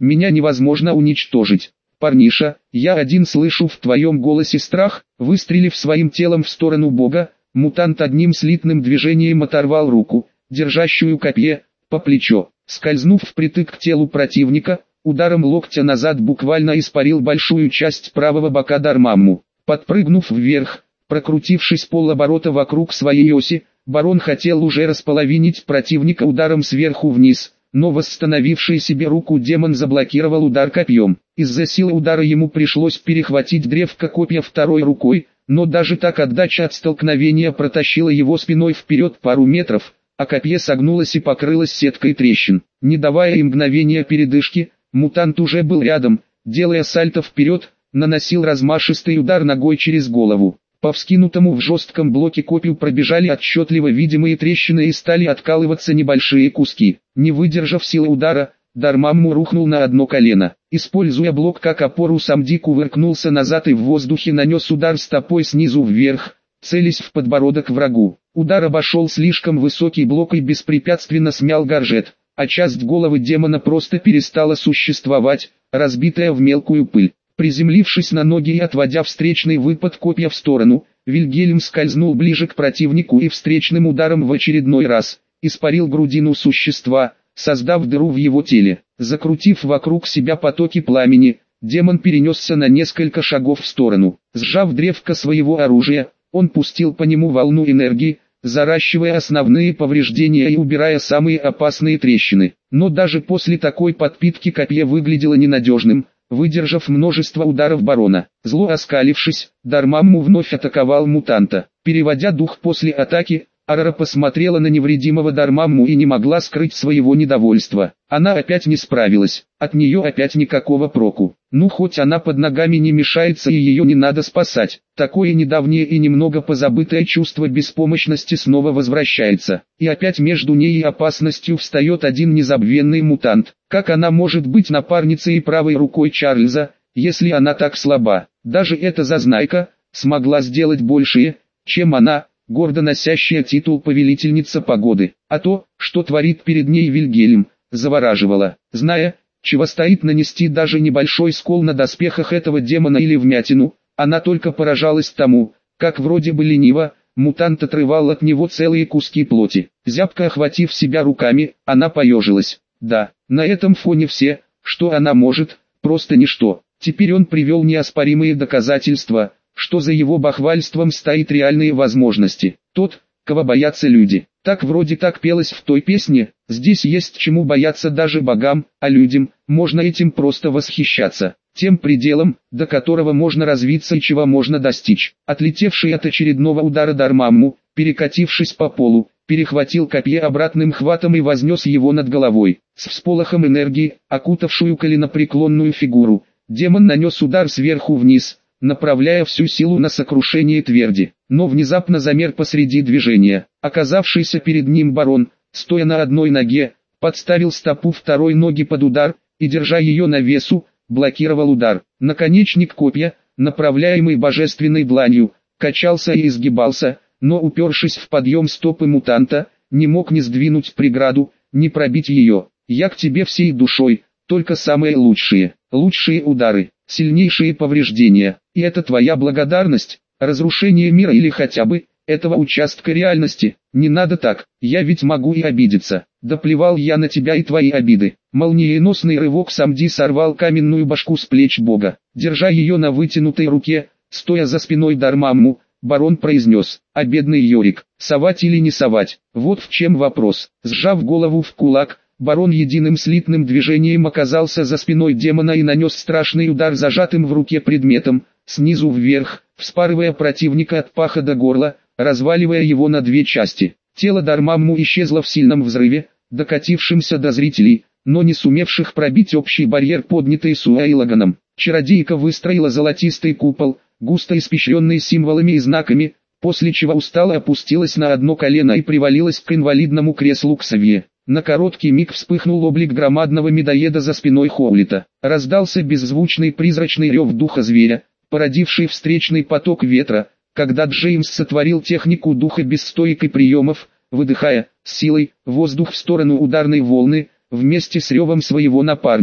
меня невозможно уничтожить. Парниша, я один слышу в твоем голосе страх. Выстрелив своим телом в сторону бога, мутант одним слитным движением оторвал руку, держащую копье, по плечо. Скользнув впритык к телу противника, ударом локтя назад буквально испарил большую часть правого бока Дармамму. Подпрыгнув вверх, прокрутившись полоборота вокруг своей оси, барон хотел уже располовинить противника ударом сверху вниз, но восстановивший себе руку демон заблокировал удар копьем. Из-за силы удара ему пришлось перехватить древко копья второй рукой, но даже так отдача от столкновения протащила его спиной вперед пару метров, а копье согнулось и покрылось сеткой трещин. Не давая им мгновения передышки, мутант уже был рядом, делая сальто вперед, наносил размашистый удар ногой через голову. По вскинутому в жестком блоке копью пробежали отчетливо видимые трещины и стали откалываться небольшие куски. Не выдержав силы удара, Дармамму рухнул на одно колено. Используя блок как опору, Самди кувыркнулся назад и в воздухе нанес удар стопой снизу вверх, целясь в подбородок врагу. Удар обошел слишком высокий блок и беспрепятственно смял горжет, а часть головы демона просто перестала существовать, разбитая в мелкую пыль. Приземлившись на ноги и отводя встречный выпад копья в сторону, Вильгельм скользнул ближе к противнику и встречным ударом в очередной раз испарил грудину существа, создав дыру в его теле. Закрутив вокруг себя потоки пламени, демон перенесся на несколько шагов в сторону. Сжав древко своего оружия, он пустил по нему волну энергии, заращивая основные повреждения и убирая самые опасные трещины. Но даже после такой подпитки копье выглядело ненадежным. Выдержав множество ударов барона, зло оскалившись, Дармамму вновь атаковал мутанта. Переводя дух после атаки, Арара посмотрела на невредимого Дармамму и не могла скрыть своего недовольства. Она опять не справилась, от нее опять никакого проку. Ну хоть она под ногами не мешается и ее не надо спасать. Такое недавнее и немного позабытое чувство беспомощности снова возвращается. И опять между ней и опасностью встает один незабвенный мутант. Как она может быть напарницей и правой рукой Чарльза, если она так слаба? Даже эта зазнайка смогла сделать большее, чем она, гордо носящая титул повелительница погоды. А то, что творит перед ней Вильгельм, завораживало. Зная, чего стоит нанести даже небольшой скол на доспехах этого демона или вмятину, она только поражалась тому, как вроде бы лениво, мутант отрывал от него целые куски плоти. Зябко охватив себя руками, она поежилась. Да, на этом фоне все, что она может, просто ничто. Теперь он привел неоспоримые доказательства, что за его бахвальством стоит реальные возможности. Тот, кого боятся люди. Так вроде так пелось в той песне, здесь есть чему бояться даже богам, а людям, можно этим просто восхищаться. Тем пределом, до которого можно развиться и чего можно достичь. Отлетевший от очередного удара Дармамму, перекатившись по полу, перехватил копье обратным хватом и вознес его над головой. С всполохом энергии, окутавшую коленопреклонную фигуру, демон нанес удар сверху вниз, направляя всю силу на сокрушение тверди. Но внезапно замер посреди движения. Оказавшийся перед ним барон, стоя на одной ноге, подставил стопу второй ноги под удар, и держа ее на весу, блокировал удар. Наконечник копья, направляемый божественной дланью, качался и изгибался, но упершись в подъем стопы мутанта, не мог ни сдвинуть преграду, ни пробить ее. «Я к тебе всей душой, только самые лучшие удары, сильнейшие повреждения, и это твоя благодарность, разрушение мира или хотя бы этого участка реальности. Не надо так, я ведь могу и обидеться. Да плевал я на тебя и твои обиды». Молниеносный рывок Самди сорвал каменную башку с плеч бога. Держа ее на вытянутой руке, стоя за спиной Дармамму, барон произнес: «А бедный Йорик, совать или не совать? Вот в чем вопрос». Сжав голову в кулак, барон единым слитным движением оказался за спиной демона и нанес страшный удар зажатым в руке предметом, снизу вверх, вспарывая противника от паха до горла, разваливая его на две части. Тело Дармамму исчезло в сильном взрыве, докатившемся до зрителей, но не сумевших пробить общий барьер, поднятый Суайлаганом. Чародейка выстроила золотистый купол, густо испещренный символами и знаками, после чего устало опустилась на одно колено и привалилась к инвалидному креслу Ксавье. На короткий миг вспыхнул облик громадного медоеда за спиной Хоулита. Раздался беззвучный призрачный рев духа зверя, породивший встречный поток ветра, когда Джеймс сотворил технику духа без стойки приемов, выдыхая, с силой, воздух в сторону ударной волны, вместе с ревом своего напарника.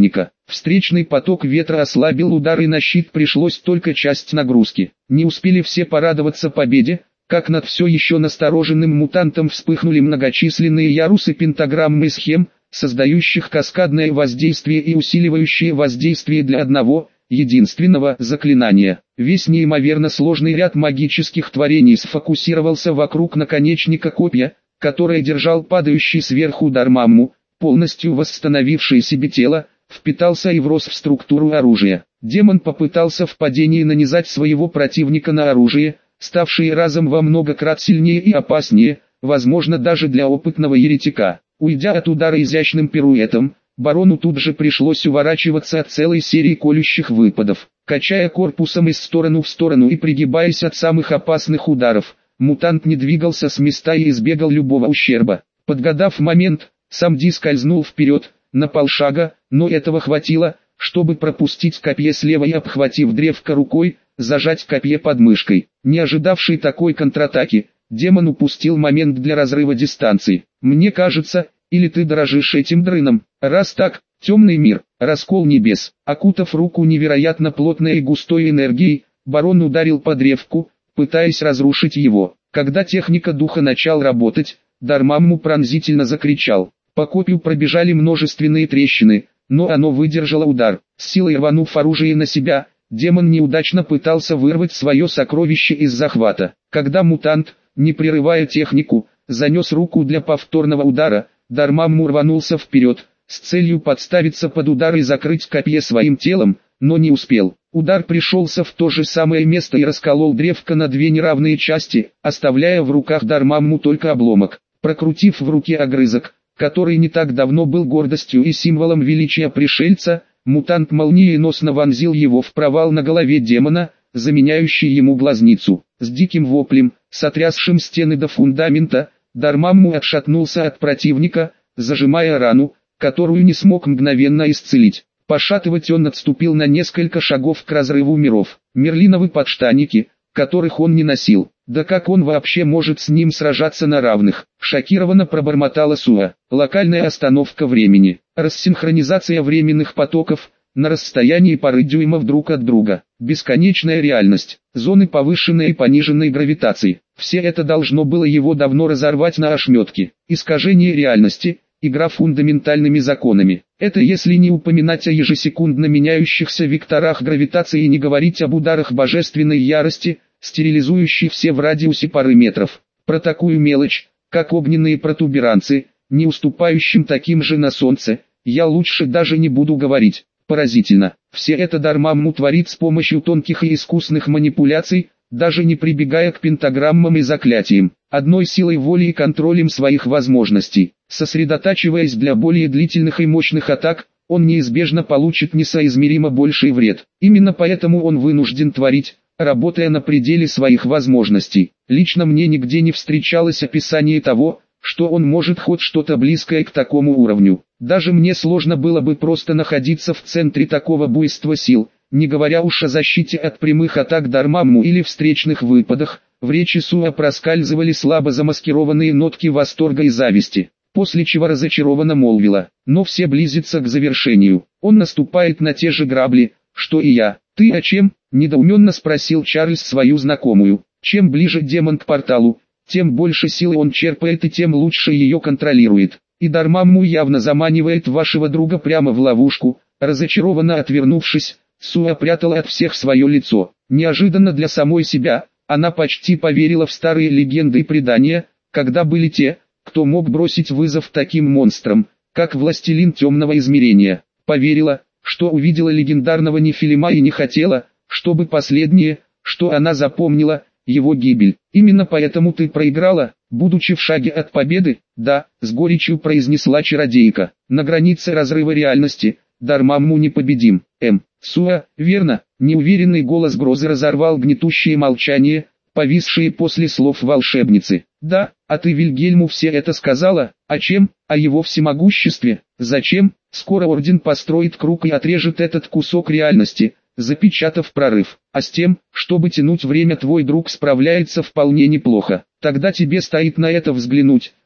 Встречный поток ветра ослабил удар, и на щит пришлось только часть нагрузки. Не успели все порадоваться победе, как над все еще настороженным мутантом вспыхнули многочисленные ярусы пентаграммы схем, создающих каскадное воздействие и усиливающее воздействие для одного, единственного заклинания. Весь неимоверно сложный ряд магических творений сфокусировался вокруг наконечника копья, которое держал падающий сверху Дармамму, полностью восстановивший себе тело, впитался и врос в структуру оружия. Демон попытался в падении нанизать своего противника на оружие, ставшее разом во много крат сильнее и опаснее, возможно даже для опытного еретика. Уйдя от удара изящным пируэтом, барону тут же пришлось уворачиваться от целой серии колющих выпадов. Качая корпусом из стороны в сторону и пригибаясь от самых опасных ударов, мутант не двигался с места и избегал любого ущерба. Подгадав момент, сам Ди скользнул вперед, на полшага, но этого хватило, чтобы пропустить копье слева и, обхватив древко рукой, зажать копье под мышкой. Не ожидавший такой контратаки, демон упустил момент для разрыва дистанции. «Мне кажется, или ты дорожишь этим дрыном? Раз так, темный мир, раскол небес». Окутав руку невероятно плотной и густой энергией, барон ударил по древку, пытаясь разрушить его. Когда техника духа начал работать, Дармамму пронзительно закричал. По копью пробежали множественные трещины, но оно выдержало удар. С силой рванув оружие на себя, демон неудачно пытался вырвать свое сокровище из захвата. Когда мутант, не прерывая технику, занес руку для повторного удара, Дармамму рванулся вперед, с целью подставиться под удар и закрыть копье своим телом, но не успел. Удар пришелся в то же самое место и расколол древко на две неравные части, оставляя в руках Дармамму только обломок. Прокрутив в руке огрызок, который не так давно был гордостью и символом величия пришельца, мутант молниеносно вонзил его в провал на голове демона, заменяющий ему глазницу. С диким воплем, сотрясшим стены до фундамента, Дармамму отшатнулся от противника, зажимая рану, которую не смог мгновенно исцелить. Пошатывать он отступил на несколько шагов к разрыву миров. Мерлиновы подштанники, которых он не носил. Да как он вообще может с ним сражаться на равных? Шокированно пробормотала Суа. Локальная остановка времени. Рассинхронизация временных потоков на расстоянии пары дюймов друг от друга. Бесконечная реальность. Зоны повышенной и пониженной гравитации. Все это должно было его давно разорвать на ошметки. Искажение реальности. Игра фундаментальными законами. Это если не упоминать о ежесекундно меняющихся векторах гравитации и не говорить об ударах божественной ярости, стерилизующей все в радиусе пары метров. Про такую мелочь, как огненные протуберанцы, не уступающим таким же на Солнце, я лучше даже не буду говорить. Поразительно. Все это Дармамму творит с помощью тонких и искусных манипуляций, даже не прибегая к пентаграммам и заклятиям, одной силой воли и контролем своих возможностей. Сосредотачиваясь для более длительных и мощных атак, он неизбежно получит несоизмеримо больший вред. Именно поэтому он вынужден творить, работая на пределе своих возможностей. Лично мне нигде не встречалось описание того, что он может хоть что-то близкое к такому уровню. Даже мне сложно было бы просто находиться в центре такого буйства сил, не говоря уж о защите от прямых атак Дармамму или встречных выпадах. В речи Суа проскальзывали слабо замаскированные нотки восторга и зависти, после чего разочарованно молвила: «Но все близится к завершению. Он наступает на те же грабли, что и я». «Ты о чем?» – недоуменно спросил Чарльз свою знакомую. «Чем ближе демон к порталу, тем больше силы он черпает и тем лучше ее контролирует. И Дармамму явно заманивает вашего друга прямо в ловушку». Разочарованно отвернувшись, Суа прятала от всех свое лицо. Неожиданно для самой себя, она почти поверила в старые легенды и предания, когда были те, кто мог бросить вызов таким монстрам, как Властелин Темного Измерения. Поверила, что увидела легендарного Нефилима и не хотела, чтобы последнее, что она запомнила, его гибель. «Именно поэтому ты проиграла, будучи в шаге от победы?» «Да», — с горечью произнесла чародейка. «На границе разрыва реальности, Дармамму непобедим». Суа, верно?» Неуверенный голос Грозы разорвал гнетущее молчание, повисшее после слов волшебницы. «Да, а ты Вильгельму все это сказала? О чем? О его всемогуществе? Зачем? Скоро Орден построит круг и отрежет этот кусок реальности, запечатав прорыв. А с тем, чтобы тянуть время, твой друг справляется вполне неплохо. Тогда тебе стоит на это взглянуть,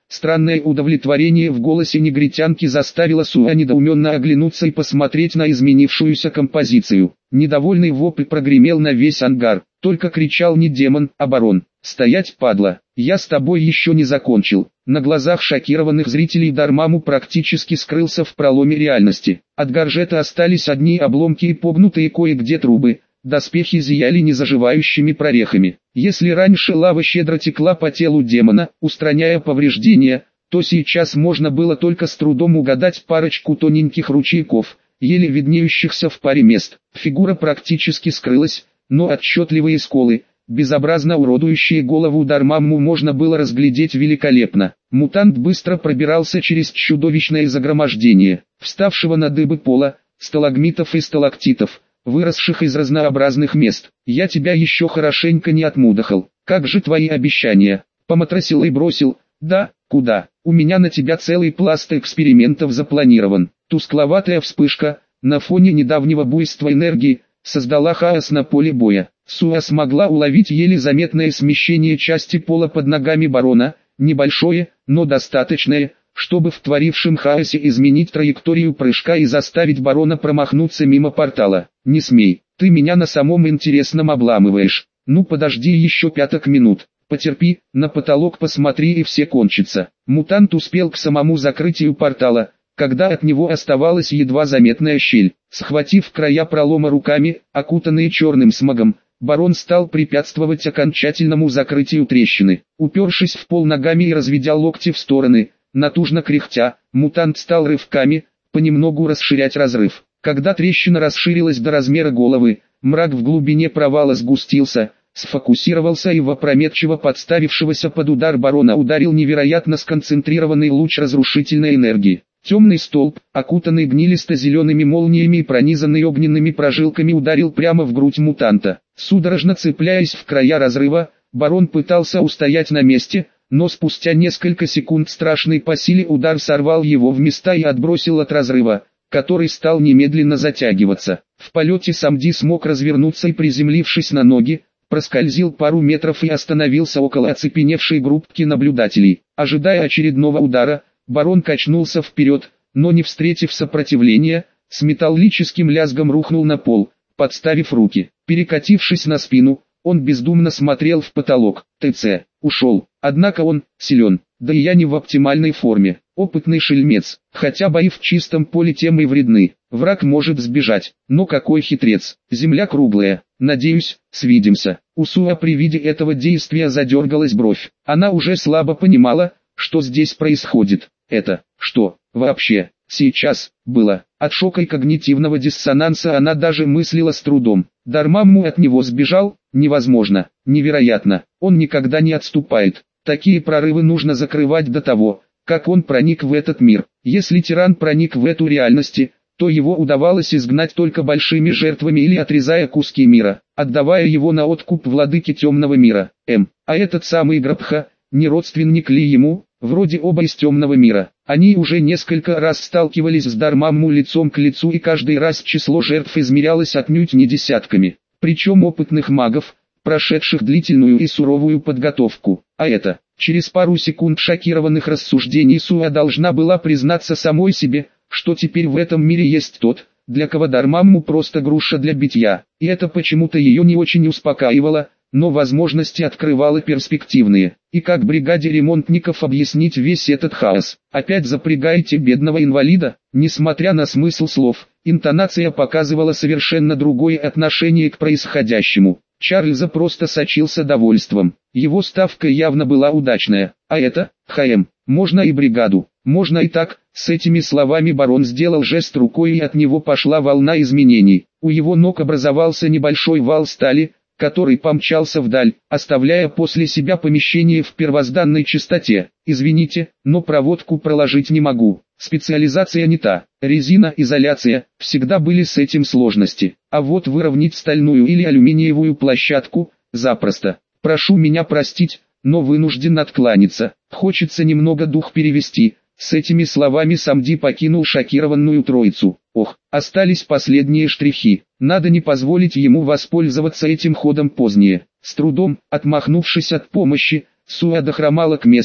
Странное удовлетворение в голосе негритянки заставило Суа недоуменно оглянуться и посмотреть на изменившуюся композицию. Недовольный вопль прогремел на весь ангар, только кричал не демон, а барон. «Стоять, падла! Я с тобой еще не закончил!» На глазах шокированных зрителей Дармаму практически скрылся в проломе реальности. От горжета остались одни обломки и погнутые кое-где трубы. Доспехи зияли незаживающими прорехами. Если раньше лава щедро текла по телу демона, устраняя повреждения, то сейчас можно было только с трудом угадать парочку тоненьких ручейков, еле виднеющихся в паре мест. Фигура практически скрылась, но отчетливые сколы, безобразно уродующие голову Дармамму, можно было разглядеть великолепно. Мутант быстро пробирался через чудовищное загромождение, вставшего на дыбы пола, сталагмитов и сталактитов, выросших из разнообразных мест. «Я тебя еще хорошенько не отмудохал. Как же твои обещания?» Поматросил и бросил. «Да, куда? У меня на тебя целый пласт экспериментов запланирован». Тускловатая вспышка, на фоне недавнего буйства энергии, создала хаос на поле боя. Суа смогла уловить еле заметное смещение части пола под ногами барона, небольшое, но достаточное, чтобы в творившем хаосе изменить траекторию прыжка и заставить барона промахнуться мимо портала. «Не смей, ты меня на самом интересном обламываешь. Ну подожди еще 5 минут, потерпи, на потолок посмотри и все кончится». Мутант успел к самому закрытию портала, когда от него оставалась едва заметная щель. Схватив края пролома руками, окутанные черным смогом, барон стал препятствовать окончательному закрытию трещины. Упершись в пол ногами и разведя локти в стороны, натужно кряхтя, мутант стал рывками, понемногу расширять разрыв. Когда трещина расширилась до размера головы, мрак в глубине провала сгустился, сфокусировался и в опрометчиво подставившегося под удар барона ударил невероятно сконцентрированный луч разрушительной энергии. Темный столб, окутанный гнилисто-зелеными молниями и пронизанный огненными прожилками, ударил прямо в грудь мутанта. Судорожно цепляясь в края разрыва, барон пытался устоять на месте, но спустя несколько секунд страшный по силе удар сорвал его в места и отбросил от разрыва, который стал немедленно затягиваться. В полете Самди смог развернуться и, приземлившись на ноги, проскользил пару метров и остановился около оцепеневшей группки наблюдателей. Ожидая очередного удара, барон качнулся вперед, но не встретив сопротивления, с металлическим лязгом рухнул на пол, подставив руки. Перекатившись на спину, он бездумно смотрел в потолок. ТЦ ушел, однако он силен, да и я не в оптимальной форме. Опытный шельмец, хотя бои в чистом поле тем и вредны. Враг может сбежать, но какой хитрец. Земля круглая, надеюсь, свидимся. У Суа при виде этого действия задергалась бровь. Она уже слабо понимала, что здесь происходит. Это, что, вообще, сейчас, было. От шока и когнитивного диссонанса она даже мыслила с трудом. Дармамму от него сбежал? Невозможно, невероятно. Он никогда не отступает. Такие прорывы нужно закрывать до того, как он проник в этот мир. Если тиран проник в эту реальность, то его удавалось изгнать только большими жертвами или отрезая куски мира, отдавая его на откуп владыке темного мира. А этот самый Грабха, не родственник ли ему? Вроде оба из темного мира. Они уже несколько раз сталкивались с Дармамму лицом к лицу, и каждый раз число жертв измерялось отнюдь не десятками. Причем опытных магов, прошедших длительную и суровую подготовку. А это, через пару секунд шокированных рассуждений, Суа должна была признаться самой себе, что теперь в этом мире есть тот, для кого Дармамму просто груша для битья. И это почему-то ее не очень успокаивало, но возможности открывало перспективные. И как бригаде ремонтников объяснить весь этот хаос? Опять запрягаете бедного инвалида? Несмотря на смысл слов, интонация показывала совершенно другое отношение к происходящему. Чарльза просто сочился довольством. Его ставка явно была удачная. А это, можно и бригаду, можно и так. С этими словами барон сделал жест рукой, и от него пошла волна изменений. У его ног образовался небольшой вал стали, который помчался вдаль, оставляя после себя помещение в первозданной чистоте. «Извините, но проводку проложить не могу. Специализация не та. Резина, изоляция, всегда были с этим сложности. А вот выровнять стальную или алюминиевую площадку – запросто. Прошу меня простить, но вынужден откланяться. Хочется немного дух перевести». С этими словами Самди покинул шокированную троицу. Ох, остались последние штрихи. Надо не позволить ему воспользоваться этим ходом позднее. С трудом, отмахнувшись от помощи, Суа дохромала к месту,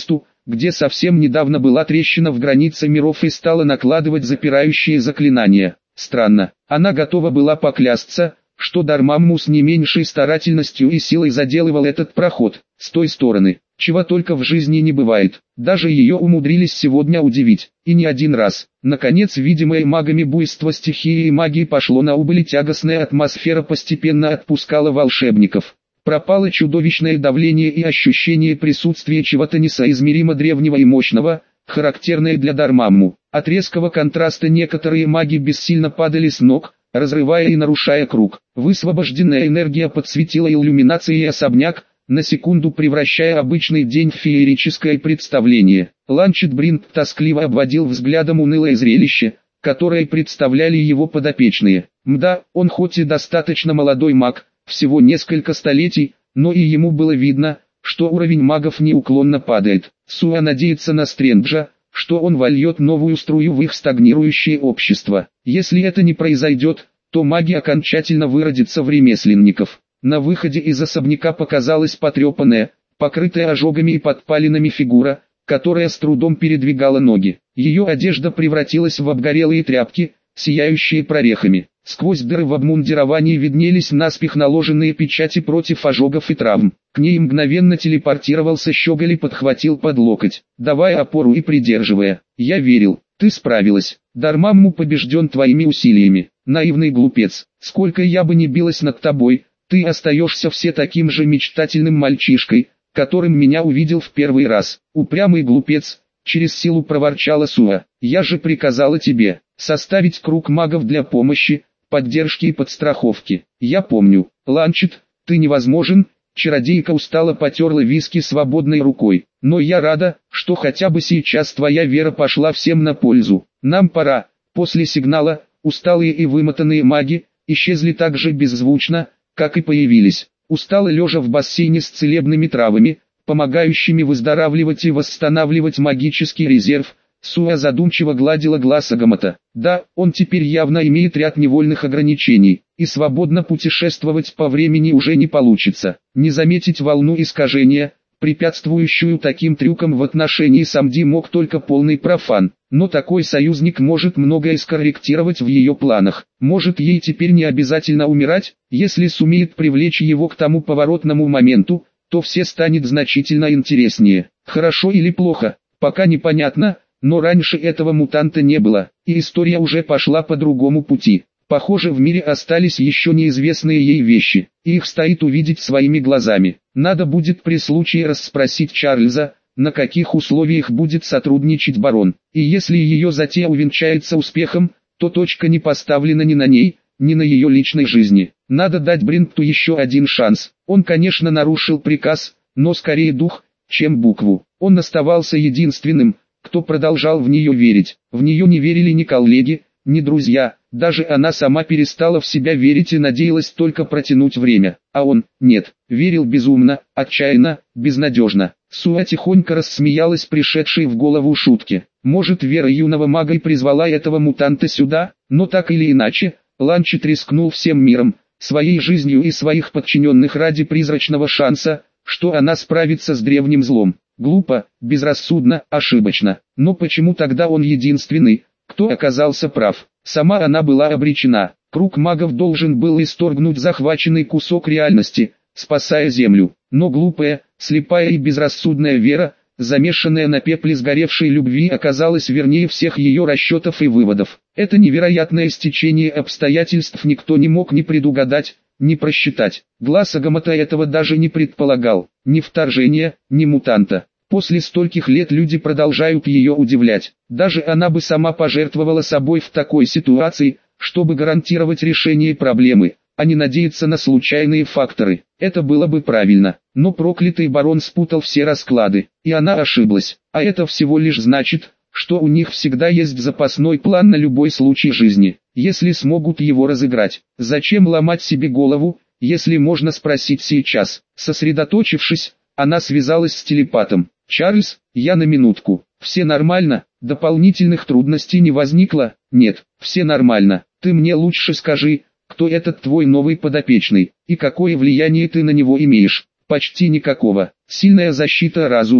где совсем недавно была трещина в границе миров, и стала накладывать запирающие заклинания. Странно, она готова была поклясться, что Дармамму с не меньшей старательностью и силой заделывал этот проход, с той стороны, чего только в жизни не бывает. Даже ее умудрились сегодня удивить, и не один раз. Наконец, видимое магами буйство стихии и магии пошло на убыль, и тягостная атмосфера постепенно отпускала волшебников. Пропало чудовищное давление и ощущение присутствия чего-то несоизмеримо древнего и мощного, характерное для Дармамму. От резкого контраста некоторые маги бессильно падали с ног, разрывая и нарушая круг. Высвобожденная энергия подсветила иллюминацией особняк, на секунду превращая обычный день в феерическое представление. Ланчет Бринт тоскливо обводил взглядом унылое зрелище, которое представляли его подопечные. Мда, он хоть и достаточно молодой маг, всего несколько столетий, но и ему было видно, что уровень магов неуклонно падает. Суа надеется на Стрэнджа, что он вольет новую струю в их стагнирующее общество. Если это не произойдет, то маги окончательно выродятся в ремесленников. На выходе из особняка показалась потрепанная, покрытая ожогами и подпалинами фигура, которая с трудом передвигала ноги. Ее одежда превратилась в обгорелые тряпки, сияющие прорехами. Сквозь дыры в обмундировании виднелись наспех наложенные печати против ожогов и травм. К ней мгновенно телепортировался Щеголь и подхватил под локоть, давая опору и придерживая. «Я верил, ты справилась. Дармамму побежден твоими усилиями. Наивный глупец, сколько я бы ни билась над тобой, ты остаешься все таким же мечтательным мальчишкой, которым меня увидел в первый раз. Упрямый глупец», — через силу проворчала Суа. «Я же приказала тебе составить круг магов для помощи, поддержки и подстраховки. Я помню. Ланчет, ты невозможен». Чародейка устало потерла виски свободной рукой. «Но я рада, что хотя бы сейчас твоя вера пошла всем на пользу. Нам пора». После сигнала, усталые и вымотанные маги исчезли так же беззвучно, как и появились. Устало лежа в бассейне с целебными травами, помогающими выздоравливать и восстанавливать магический резерв, Суа задумчиво гладила глаз Агамата. Да, он теперь явно имеет ряд невольных ограничений, и свободно путешествовать по времени уже не получится. Не заметить волну искажения, препятствующую таким трюкам в отношении Самди, мог только полный профан. Но такой союзник может многое скорректировать в ее планах. Может, ей теперь не обязательно умирать, если сумеет привлечь его к тому поворотному моменту, то все станет значительно интереснее. Хорошо или плохо, пока непонятно. Но раньше этого мутанта не было, и история уже пошла по другому пути. Похоже, в мире остались еще неизвестные ей вещи, и их стоит увидеть своими глазами. Надо будет при случае расспросить Чарльза, на каких условиях будет сотрудничать барон. И если ее затея увенчается успехом, то точка не поставлена ни на ней, ни на ее личной жизни. Надо дать Бринту еще один шанс. Он, конечно, нарушил приказ, но скорее дух, чем букву. Он оставался единственным, кто продолжал в нее верить. В нее не верили ни коллеги, ни друзья, даже она сама перестала в себя верить и надеялась только протянуть время. А он, нет, верил безумно, отчаянно, безнадежно. Суа тихонько рассмеялась пришедшей в голову шутке. Может, вера юного мага и призвала этого мутанта сюда, но так или иначе, Ланчет рискнул всем миром, своей жизнью и своих подчиненных ради призрачного шанса, что она справится с древним злом. Глупо, безрассудно, ошибочно. Но почему тогда он единственный, кто оказался прав? Сама она была обречена. Круг магов должен был исторгнуть захваченный кусок реальности, спасая Землю. Но глупая, слепая и безрассудная вера, замешанная на пепле сгоревшей любви, оказалась вернее всех ее расчетов и выводов. Это невероятное стечение обстоятельств никто не мог ни предугадать, не просчитать. Глаз Агамата этого даже не предполагал. Ни вторжения, ни мутанта. После стольких лет люди продолжают ее удивлять. Даже она бы сама пожертвовала собой в такой ситуации, чтобы гарантировать решение проблемы, а не надеяться на случайные факторы. Это было бы правильно. Но проклятый барон спутал все расклады, и она ошиблась. А это всего лишь значит, что у них всегда есть запасной план на любой случай жизни, если смогут его разыграть. Зачем ломать себе голову, если можно спросить сейчас? Сосредоточившись, она связалась с телепатом. «Чарльз, я на минутку. Все нормально? Дополнительных трудностей не возникло?» «Нет, все нормально. Ты мне лучше скажи, кто этот твой новый подопечный, и какое влияние ты на него имеешь?» «Почти никакого. Сильная защита разума,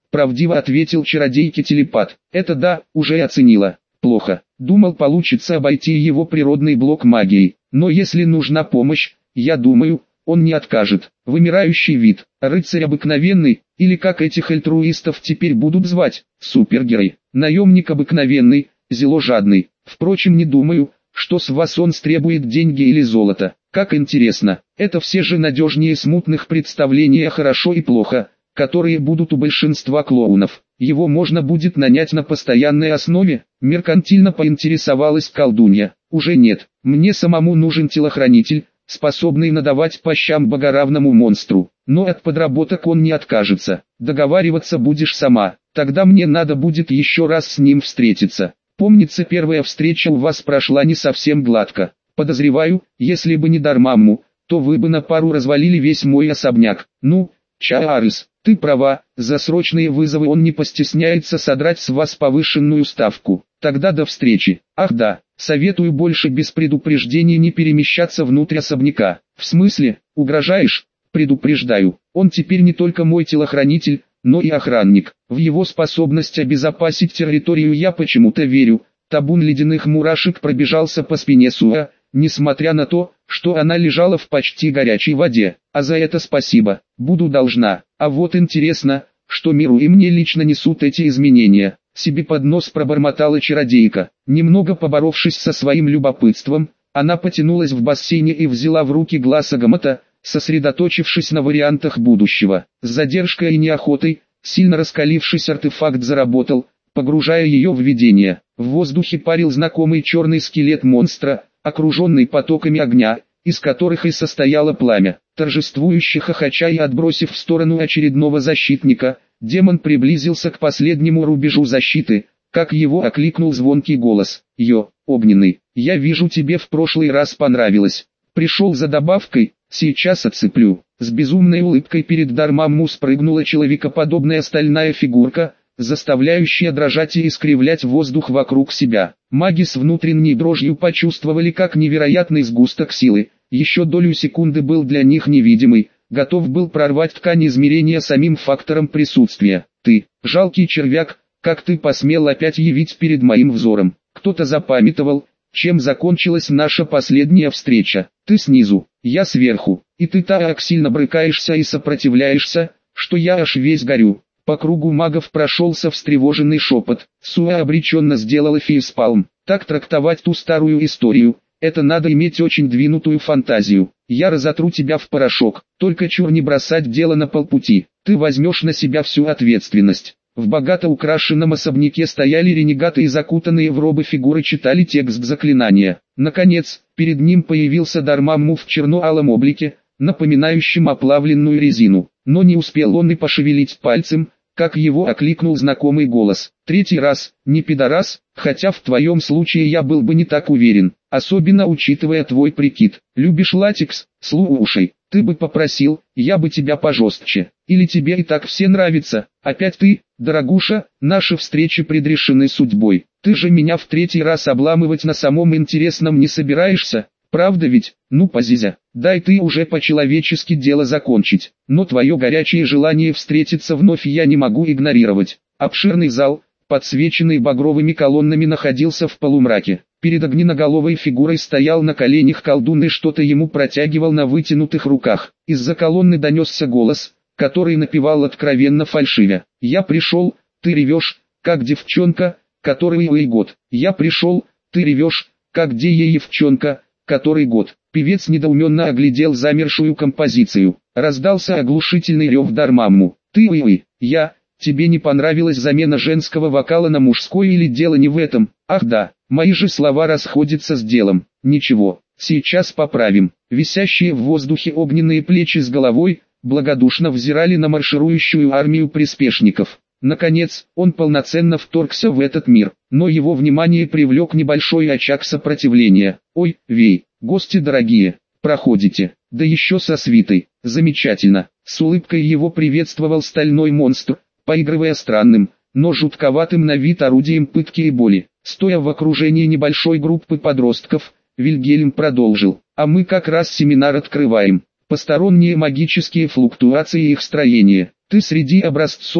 правдиво ответил чародейке-телепат. Это да, уже оценила. Плохо. Думал, получится обойти его природный блок магией. Но если нужна помощь, я думаю, он не откажет. Вымирающий вид, рыцарь обыкновенный, или как этих альтруистов теперь будут звать, супергерой. Наемник обыкновенный, зеложадный. Впрочем, не думаю, что с вас он стребует деньги или золото. Как интересно, это все же надежнее смутных представлений о хорошо и плохо, которые будут у большинства клоунов. Его можно будет нанять на постоянной основе? Меркантильно поинтересовалась колдунья. Уже нет, мне самому нужен телохранитель, способный надавать по щам богоравному монстру. Но от подработок он не откажется. Договариваться будешь сама, тогда мне надо будет еще раз с ним встретиться. Помнится, первая встреча у вас прошла не совсем гладко. Подозреваю, если бы не Дармамму, то вы бы на пару развалили весь мой особняк. Ну, Чарльз, ты права, за срочные вызовы он не постесняется содрать с вас повышенную ставку. Тогда до встречи. Ах да, советую больше без предупреждения не перемещаться внутрь особняка. В смысле, угрожаешь? Предупреждаю, он теперь не только мой телохранитель, но и охранник. В его способность обезопасить территорию я почему-то верю. Табун ледяных мурашек пробежался по спине Суа, несмотря на то, что она лежала в почти горячей воде. А за это спасибо, буду должна. А вот интересно, что миру и мне лично несут эти изменения. Себе под нос пробормотала чародейка. Немного поборовшись со своим любопытством, она потянулась в бассейне и взяла в руки глаз Агамата, сосредоточившись на вариантах будущего. С задержкой и неохотой, сильно раскалившись, артефакт заработал, погружая ее в видение. В воздухе парил знакомый черный скелет монстра, окруженный потоками огня, из которых и состояло пламя. Торжествующе хохоча и отбросив в сторону очередного защитника, демон приблизился к последнему рубежу защиты, как его окликнул звонкий голос. «Йо, огненный, я вижу, тебе в прошлый раз понравилось. Пришел за добавкой, сейчас отцеплю». С безумной улыбкой перед Дармамму спрыгнула человекоподобная стальная фигурка, заставляющая дрожать и искривлять воздух вокруг себя. Маги с внутренней дрожью почувствовали, как невероятный сгусток силы, еще долю секунды был для них невидимый, готов был прорвать ткань измерения самим фактором присутствия. «Ты, жалкий червяк, как ты посмел опять явить перед моим взором? Кто-то запамятовал, чем закончилась наша последняя встреча. Ты снизу, я сверху, и ты так сильно брыкаешься и сопротивляешься, что я аж весь горю». По кругу магов прошелся встревоженный шепот. Суа обреченно сделала фейспалм. Так трактовать ту старую историю, это надо иметь очень двинутую фантазию. Я разотру тебя в порошок, только чур не бросать дело на полпути. Ты возьмешь на себя всю ответственность. В богато украшенном особняке стояли ренегаты и закутанные в робы фигуры читали текст заклинания. Наконец, перед ним появился Дармамму в черно-алом облике, напоминающем оплавленную резину. Но не успел он и пошевелить пальцем, как его окликнул знакомый голос. «Третий раз, не пидорас, хотя в твоем случае я был бы не так уверен, особенно учитывая твой прикид. Любишь латекс? Слушай, ты бы попросил, я бы тебя пожестче. Или тебе и так все нравится? Опять ты, дорогуша, наши встречи предрешены судьбой. Ты же меня в третий раз обламывать на самом интересном не собираешься? Правда ведь? Ну позизя, дай ты уже по-человечески дело закончить. Но твое горячее желание встретиться вновь я не могу игнорировать». Обширный зал, подсвеченный багровыми колоннами, находился в полумраке. Перед огненноголовой фигурой стоял на коленях колдун и что-то ему протягивал на вытянутых руках. Из-за колонны донесся голос, который напевал откровенно фальшивя. «Я пришел, ты ревешь, как девчонка, которой ей год. Я пришел, ты ревешь, как девчонка, который год». Певец недоуменно оглядел замершую композицию. Раздался оглушительный рев Дармамму. «Ты я, тебе не понравилась замена женского вокала на мужской или дело не в этом? Ах да, мои же слова расходятся с делом. Ничего, сейчас поправим». Висящие в воздухе огненные плечи с головой благодушно взирали на марширующую армию приспешников. Наконец, он полноценно вторгся в этот мир, но его внимание привлек небольшой очаг сопротивления. «Ой, вей, гости дорогие, проходите, да еще со свитой, замечательно». С улыбкой его приветствовал стальной монстр, поигрывая странным, но жутковатым на вид орудием пытки и боли. Стоя в окружении небольшой группы подростков, Вильгельм продолжил: «А мы как раз семинар открываем. Посторонние магические флуктуации и их строение. Ты среди образцов,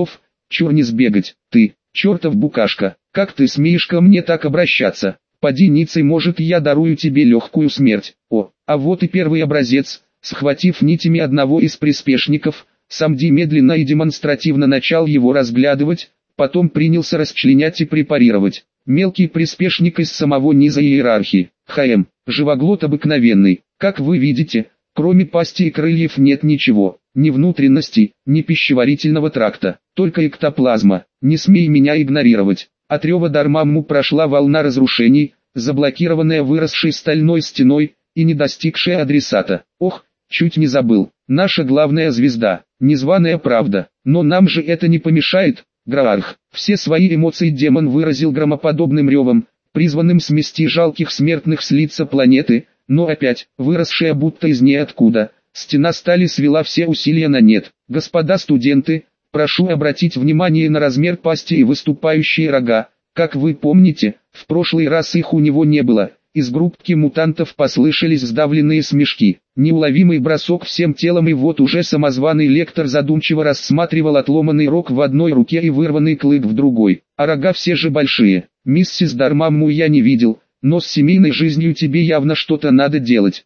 чур не сбегать, ты, чертов букашка, как ты смеешь ко мне так обращаться? Поди ницей, может, я дарую тебе легкую смерть. О, а вот и первый образец. Схватив нитями одного из приспешников, Самди медленно и демонстративно начал его разглядывать, потом принялся расчленять и препарировать. Мелкий приспешник из самого низа иерархии. Живоглот обыкновенный. Как вы видите, кроме пасти и крыльев нет ничего. Ни внутренностей, ни пищеварительного тракта, только эктоплазма. Не смей меня игнорировать. От рева Дармамму прошла волна разрушений, заблокированная выросшей стальной стеной и не достигшая адресата. Ох, чуть не забыл. Наша главная звезда, незваная правда. Но нам же это не помешает, Граарх. Все свои эмоции демон выразил громоподобным ревом, призванным смести жалких смертных с лица планеты, но опять, выросшая будто из ниоткуда, стена стали свела все усилия на нет. Господа студенты, прошу обратить внимание на размер пасти и выступающие рога. Как вы помните, в прошлый раз их у него не было. Из группки мутантов послышались сдавленные смешки. Неуловимый бросок всем телом, и вот уже самозваный лектор задумчиво рассматривал отломанный рог в одной руке и вырванный клык в другой. А рога все же большие. Миссис Дармамму я не видел, но с семейной жизнью тебе явно что-то надо делать.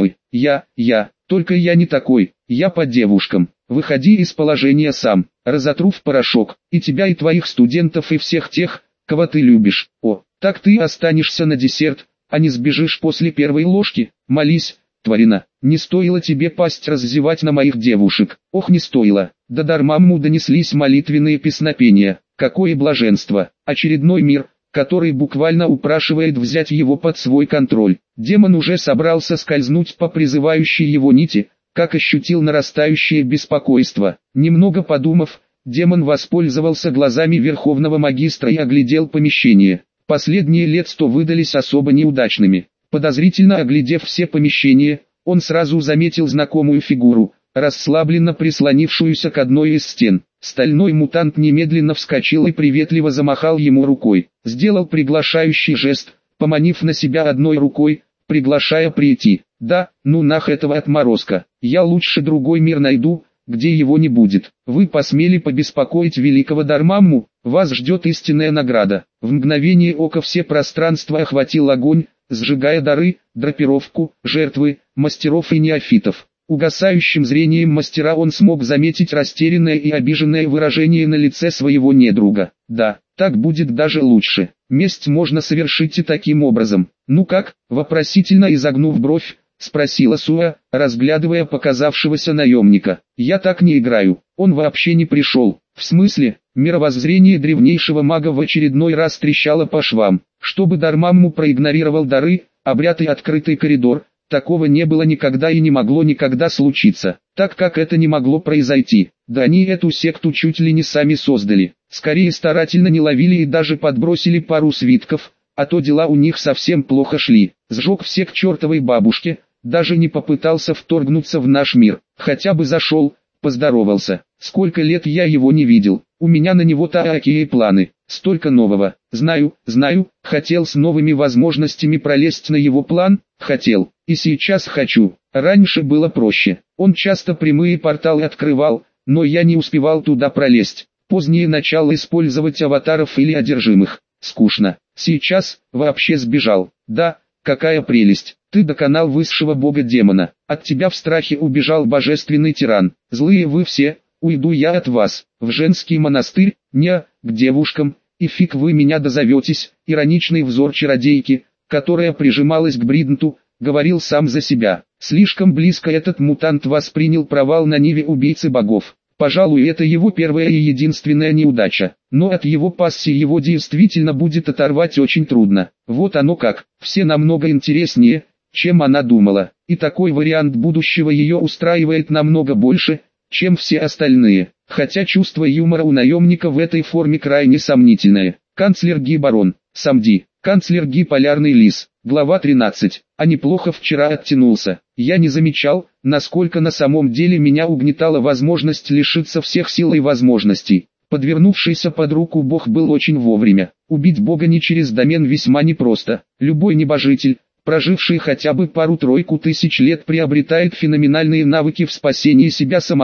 Только я не такой, я по девушкам. Выходи из положения сам, разотру в порошок, и тебя, и твоих студентов, и всех тех, кого ты любишь. О, так ты останешься на десерт, а не сбежишь после первой ложки. Молись, тварина, не стоило тебе пасть раззевать на моих девушек. Ох, не стоило. До Дармамму донеслись молитвенные песнопения. Какое блаженство! Очередной мир, который буквально упрашивает взять его под свой контроль. Демон уже собрался скользнуть по призывающей его нити, как ощутил нарастающее беспокойство. Немного подумав, демон воспользовался глазами Верховного Магистра и оглядел помещение. Последние лет 100 выдались особо неудачными. Подозрительно оглядев все помещения, он сразу заметил знакомую фигуру, расслабленно прислонившуюся к одной из стен. Стальной мутант немедленно вскочил и приветливо замахал ему рукой. Сделал приглашающий жест, поманив на себя одной рукой, приглашая прийти. Да, ну нах этого отморозка, я лучше другой мир найду, где его не будет. Вы посмели побеспокоить великого Дармамму, вас ждет истинная награда. В мгновение ока все пространство охватил огонь, сжигая дары, драпировку, жертвы, мастеров и неофитов. Угасающим зрением мастера он смог заметить растерянное и обиженное выражение на лице своего недруга. Да, так будет даже лучше. Месть можно совершить и таким образом. Ну как, вопросительно изогнув бровь, спросила Суа, разглядывая показавшегося наемника. Я так не играю, он вообще не пришел. В смысле? Мировоззрение древнейшего мага в очередной раз трещало по швам. Чтобы Дармамму проигнорировал дары, обряд и открытый коридор, такого не было никогда и не могло никогда случиться, так как это не могло произойти. Да они эту секту чуть ли не сами создали. Скорее старательно не ловили и даже подбросили пару свитков, а то дела у них совсем плохо шли. Сжег все к чертовой бабушке, даже не попытался вторгнуться в наш мир. Хотя бы зашел, поздоровался. Сколько лет я его не видел. У меня на него такие планы. Столько нового. Знаю, хотел с новыми возможностями пролезть на его план, хотел. И сейчас хочу. Раньше было проще. Он часто прямые порталы открывал, но я не успевал туда пролезть. Позднее начал использовать аватаров или одержимых. Скучно. Сейчас вообще сбежал. Да, какая прелесть. Ты доконал высшего бога-демона. От тебя в страхе убежал божественный тиран. Злые вы все, уйду я от вас. В женский монастырь, к девушкам, и фиг вы меня дозоветесь. Ироничный взор чародейки, которая прижималась к Бриденту, говорил сам за себя. Слишком близко этот мутант воспринял провал на ниве убийцы богов. Пожалуй, это его первая и единственная неудача. Но от его пассии его действительно будет оторвать очень трудно. Вот оно как. Все намного интереснее, чем она думала. И такой вариант будущего ее устраивает намного больше, чем все остальные. Хотя чувство юмора у наемника в этой форме крайне сомнительное. Канцлер Ги Барон, Самди, канцлер Ги Полярный Лис. Глава 13. А неплохо вчера оттянулся. Я не замечал, насколько на самом деле меня угнетала возможность лишиться всех сил и возможностей. Подвернувшийся под руку бог был очень вовремя. Убить бога не через домен весьма непросто. Любой небожитель, проживший хотя бы пару-тройку тысяч лет, приобретает феноменальные навыки в спасении себя самого.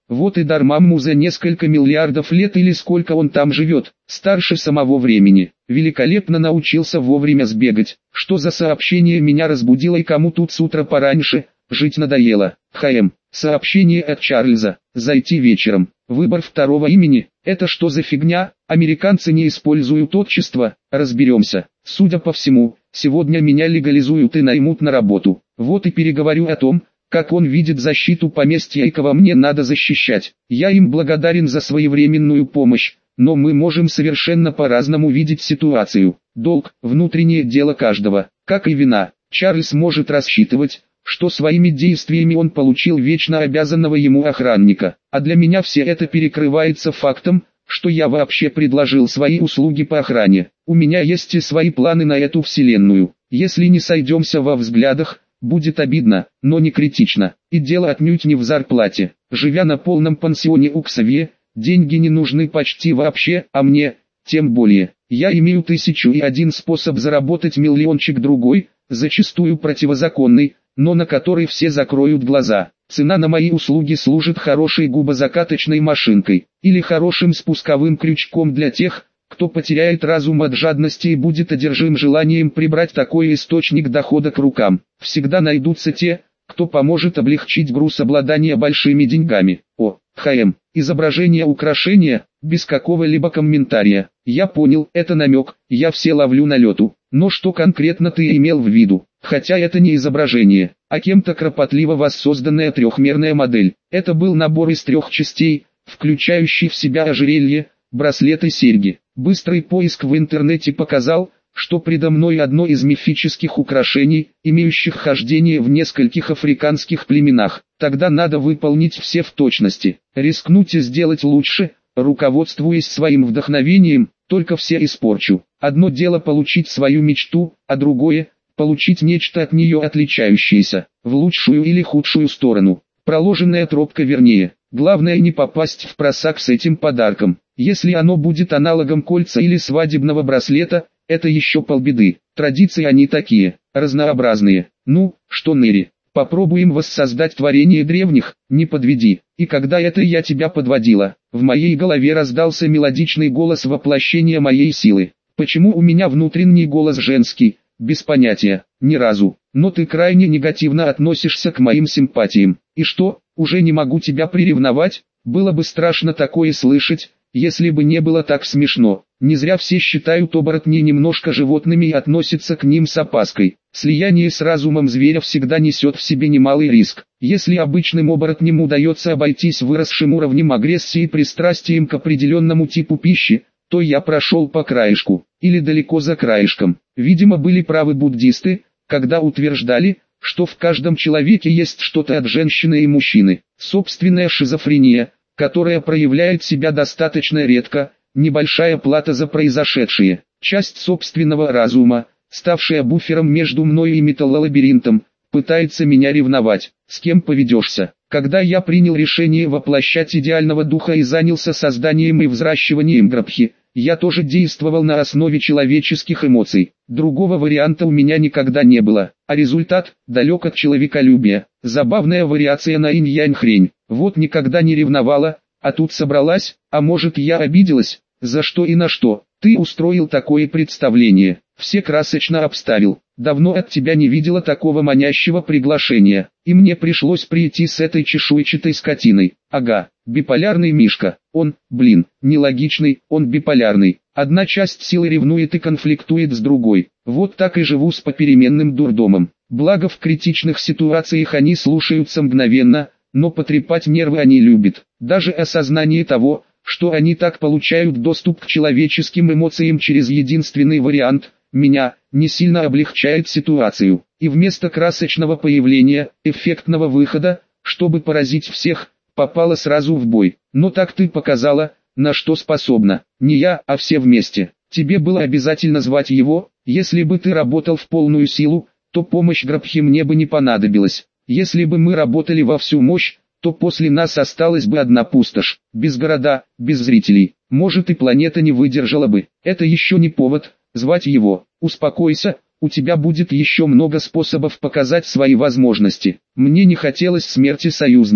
Вот и Дармамму за несколько миллиардов лет или сколько он там живет, старше самого времени. Великолепно научился вовремя сбегать. Что за сообщение меня разбудило и кому тут с утра пораньше? Жить надоело. ХМ. Сообщение от Чарльза. Зайти вечером. Выбор второго имени. Это что за фигня? Американцы не используют отчество. Разберемся. Судя по всему, сегодня меня легализуют и наймут на работу. Вот и переговорю о том, как он видит защиту поместья и кого мне надо защищать. Я им благодарен за своевременную помощь, но мы можем совершенно по-разному видеть ситуацию. Долг – внутреннее дело каждого, как и вина. Чарльз может рассчитывать, что своими действиями он получил вечно обязанного ему охранника, а для меня все это перекрывается фактом, что я вообще предложил свои услуги по охране. У меня есть и свои планы на эту вселенную. Если не сойдемся во взглядах, будет обидно, но не критично. И дело отнюдь не в зарплате. Живя на полном пансионе у Ксавье, деньги не нужны почти вообще, а мне, тем более. Я имею 1001 способ заработать миллиончик другой, зачастую противозаконный, но на который все закроют глаза. Цена на мои услуги служит хорошей губозакаточной машинкой, или хорошим спусковым крючком для тех, кто потеряет разум от жадности и будет одержим желанием прибрать такой источник дохода к рукам. Всегда найдутся те, кто поможет облегчить груз обладания большими деньгами. ХМ. Изображение украшения, без какого-либо комментария. Я понял, это намек, я все ловлю на лету. Но что конкретно ты имел в виду? Хотя это не изображение, а кем-то кропотливо воссозданная трехмерная модель. Это был набор из 3 частей, включающий в себя ожерелье, браслет и серьги. Быстрый поиск в интернете показал, что предо мной одно из мифических украшений, имеющих хождение в нескольких африканских племенах. Тогда надо выполнить все в точности, рискнуть и сделать лучше, руководствуясь своим вдохновением, только все испорчу. Одно дело получить свою мечту, а другое – получить нечто от нее отличающееся, в лучшую или худшую сторону. Проложенная тропка вернее. Главное не попасть в просак с этим подарком. Если оно будет аналогом кольца или свадебного браслета, это еще полбеды. Традиции они такие, разнообразные. Ну, что Нэри, попробуем воссоздать творение древних, не подведи. И когда это я тебя подводила, в моей голове раздался мелодичный голос воплощения моей силы. Почему у меня внутренний голос женский? Без понятия, ни разу. Но ты крайне негативно относишься к моим симпатиям. И что, уже не могу тебя приревновать? Было бы страшно такое слышать, если бы не было так смешно. Не зря все считают оборотней немножко животными и относятся к ним с опаской. Слияние с разумом зверя всегда несет в себе немалый риск. Если обычным оборотням удается обойтись выросшим уровнем агрессии и пристрастием к определенному типу пищи, то я прошел по краешку, или далеко за краешком. Видимо, были правы буддисты, когда утверждали, что в каждом человеке есть что-то от женщины и мужчины. Собственная шизофрения, которая проявляет себя достаточно редко, небольшая плата за произошедшее, часть собственного разума, ставшая буфером между мной и металлолабиринтом, пытается меня ревновать. С кем поведешься? Когда я принял решение воплощать идеального духа и занялся созданием и взращиванием грабхи, я тоже действовал на основе человеческих эмоций. Другого варианта у меня никогда не было, а результат далек от человеколюбия. Забавная вариация на инь-янь хрень. Вот никогда не ревновала, а тут собралась, а может я обиделась, за что и на что. Ты устроил такое представление, все красочно обставил. Давно от тебя не видела такого манящего приглашения, и мне пришлось прийти с этой чешуйчатой скотиной. Ага, биполярный Мишка, он, нелогичный, он биполярный. Одна часть силы ревнует и конфликтует с другой. Вот так и живу с попеременным дурдомом. Благо в критичных ситуациях они слушаются мгновенно, но потрепать нервы они любят. Даже осознание того, что они так получают доступ к человеческим эмоциям через единственный вариант – меня, не сильно облегчает ситуацию. И вместо красочного появления, эффектного выхода, чтобы поразить всех, попала сразу в бой. Но так ты показала, на что способна. Не я, а все вместе. Тебе было обязательно звать его, если бы ты работал в полную силу, то помощь Грабхи мне бы не понадобилась. Если бы мы работали во всю мощь, то после нас осталась бы одна пустошь, без города, без зрителей. Может и планета не выдержала бы. Это еще не повод звать его. Успокойся, у тебя будет еще много способов показать свои возможности. Мне не хотелось смерти союзников.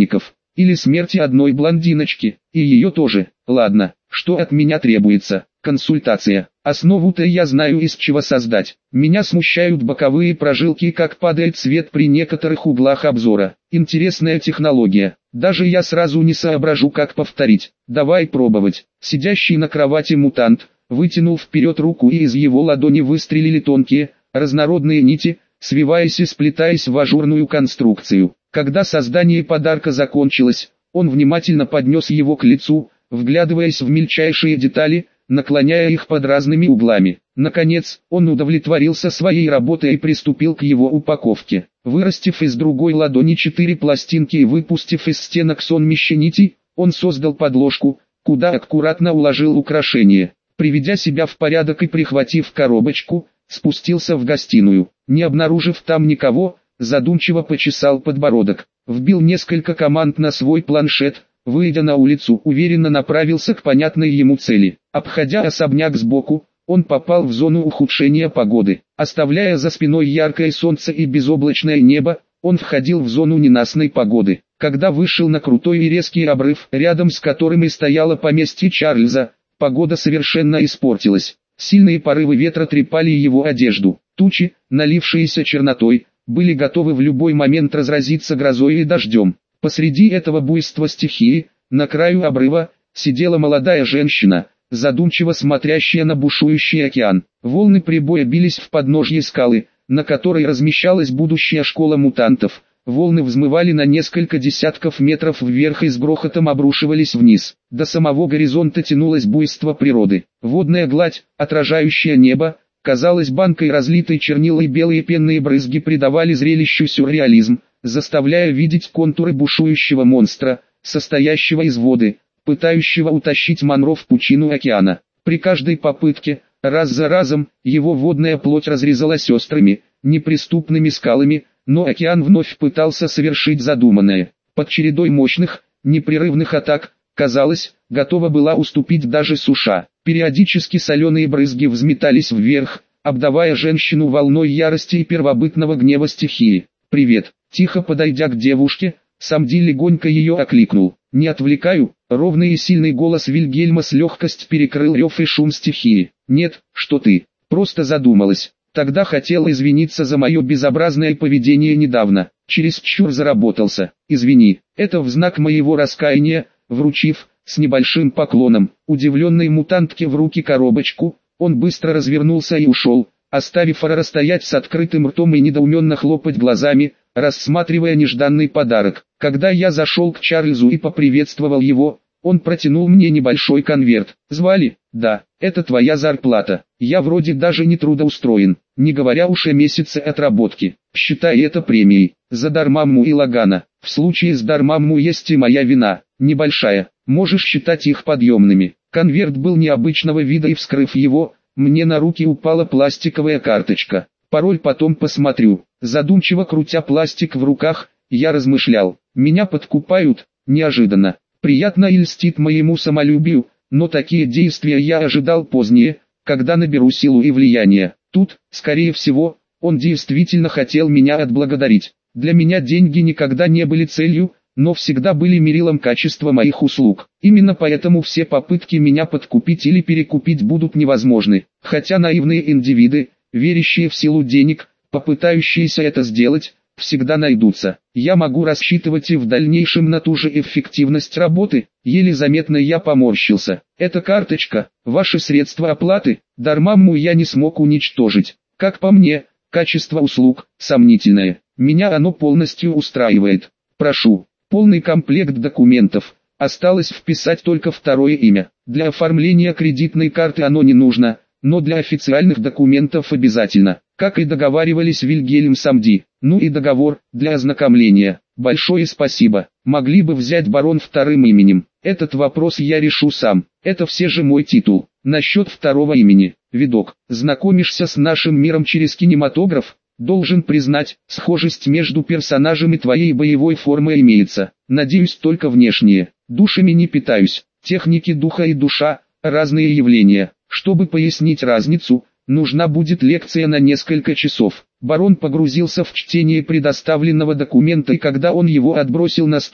Или смерти одной блондиночки, и ее тоже. Ладно, что от меня требуется? Консультация. Основу-то я знаю, из чего создать. Меня смущают боковые прожилки, как падает свет при некоторых углах обзора. Интересная технология. Даже я сразу не соображу, как повторить. Давай пробовать. Сидящий на кровати мутант вытянул вперед руку, и из его ладони выстрелили тонкие, разнородные нити, свиваясь и сплетаясь в ажурную конструкцию. Когда создание подарка закончилось, он внимательно поднес его к лицу, вглядываясь в мельчайшие детали, наклоняя их под разными углами. Наконец, он удовлетворился своей работой и приступил к его упаковке. Вырастив из другой ладони 4 пластинки и выпустив из стенок сонмище нитей, он создал подложку, куда аккуратно уложил украшение. Приведя себя в порядок и прихватив коробочку, спустился в гостиную. Не обнаружив там никого, задумчиво почесал подбородок. Вбил несколько команд на свой планшет, выйдя на улицу, уверенно направился к понятной ему цели. Обходя особняк сбоку, он попал в зону ухудшения погоды. Оставляя за спиной яркое солнце и безоблачное небо, он входил в зону ненастной погоды. Когда вышел на крутой и резкий обрыв, рядом с которым и стояло поместье Чарльза, погода совершенно испортилась. Сильные порывы ветра трепали его одежду. Тучи, налившиеся чернотой, были готовы в любой момент разразиться грозой и дождем. Посреди этого буйства стихии, на краю обрыва, сидела молодая женщина, задумчиво смотрящая на бушующий океан. Волны прибоя бились в подножье скалы, на которой размещалась будущая школа мутантов. Волны взмывали на несколько десятков метров вверх и с грохотом обрушивались вниз. До самого горизонта тянулось буйство природы. Водная гладь, отражающая небо, казалась банкой разлитой чернилой, белые пенные брызги придавали зрелищу сюрреализм, заставляя видеть контуры бушующего монстра, состоящего из воды, пытающего утащить Монро в пучину океана. При каждой попытке, раз за разом, его водная плоть разрезалась острыми, неприступными скалами, но океан вновь пытался совершить задуманное. Под чередой мощных, непрерывных атак, казалось, готова была уступить даже суша. Периодически соленые брызги взметались вверх, обдавая женщину волной ярости и первобытного гнева стихии. «Привет!» Тихо подойдя к девушке, Самди легонько ее окликнул. «Не отвлекаю?» Ровный и сильный голос Вильгельма с легкостью перекрыл рев и шум стихии. «Нет, что ты, просто задумалась. Тогда хотел извиниться за мое безобразное поведение недавно. Чересчур заработался. Извини, это в знак моего раскаяния», вручив, с небольшим поклоном, удивленной мутантке в руки коробочку, он быстро развернулся и ушел, оставив Арара стоять с открытым ртом и недоуменно хлопать глазами, рассматривая нежданный подарок. Когда я зашел к Чарльзу и поприветствовал его, он протянул мне небольшой конверт. «Звали?» «Да, это твоя зарплата. Я вроде даже не трудоустроен, не говоря уж о месяце отработки. Считай это премией. За Дармамму и Лагана. В случае с Дармамму есть и моя вина, небольшая, можешь считать их подъемными». Конверт был необычного вида, и вскрыв его, мне на руки упала пластиковая карточка. «Пароль потом посмотрю». Задумчиво крутя пластик в руках, я размышлял. Меня подкупают, неожиданно. Приятно и льстит моему самолюбию, но такие действия я ожидал позднее, когда наберу силу и влияние. Тут, скорее всего, он действительно хотел меня отблагодарить. Для меня деньги никогда не были целью, но всегда были мерилом качества моих услуг. Именно поэтому все попытки меня подкупить или перекупить будут невозможны. Хотя наивные индивиды, верящие в силу денег, попытающиеся это сделать, всегда найдутся. Я могу рассчитывать и в дальнейшем на ту же эффективность работы. Еле заметно я поморщился. «Это карточка, ваши средства оплаты?» Дармамму я не смог уничтожить. Как по мне, качество услуг сомнительное. Меня оно полностью устраивает. Прошу, полный комплект документов. Осталось вписать только второе имя. Для оформления кредитной карты оно не нужно, но для официальных документов обязательно. Как и договаривались Вильгельм Самди. Ну и договор, для ознакомления. Большое спасибо. Могли бы взять барон вторым именем. Этот вопрос я решу сам. Это все же мой титул. Насчет второго имени. Видок. Знакомишься с нашим миром через кинематограф? Должен признать, схожесть между персонажем и твоей боевой формой имеется. Надеюсь, только внешние. Душами не питаюсь. Техники духа и душа – разные явления. Чтобы пояснить разницу, нужна будет лекция на несколько часов. Барон погрузился в чтение предоставленного документа, и когда он его отбросил на стол,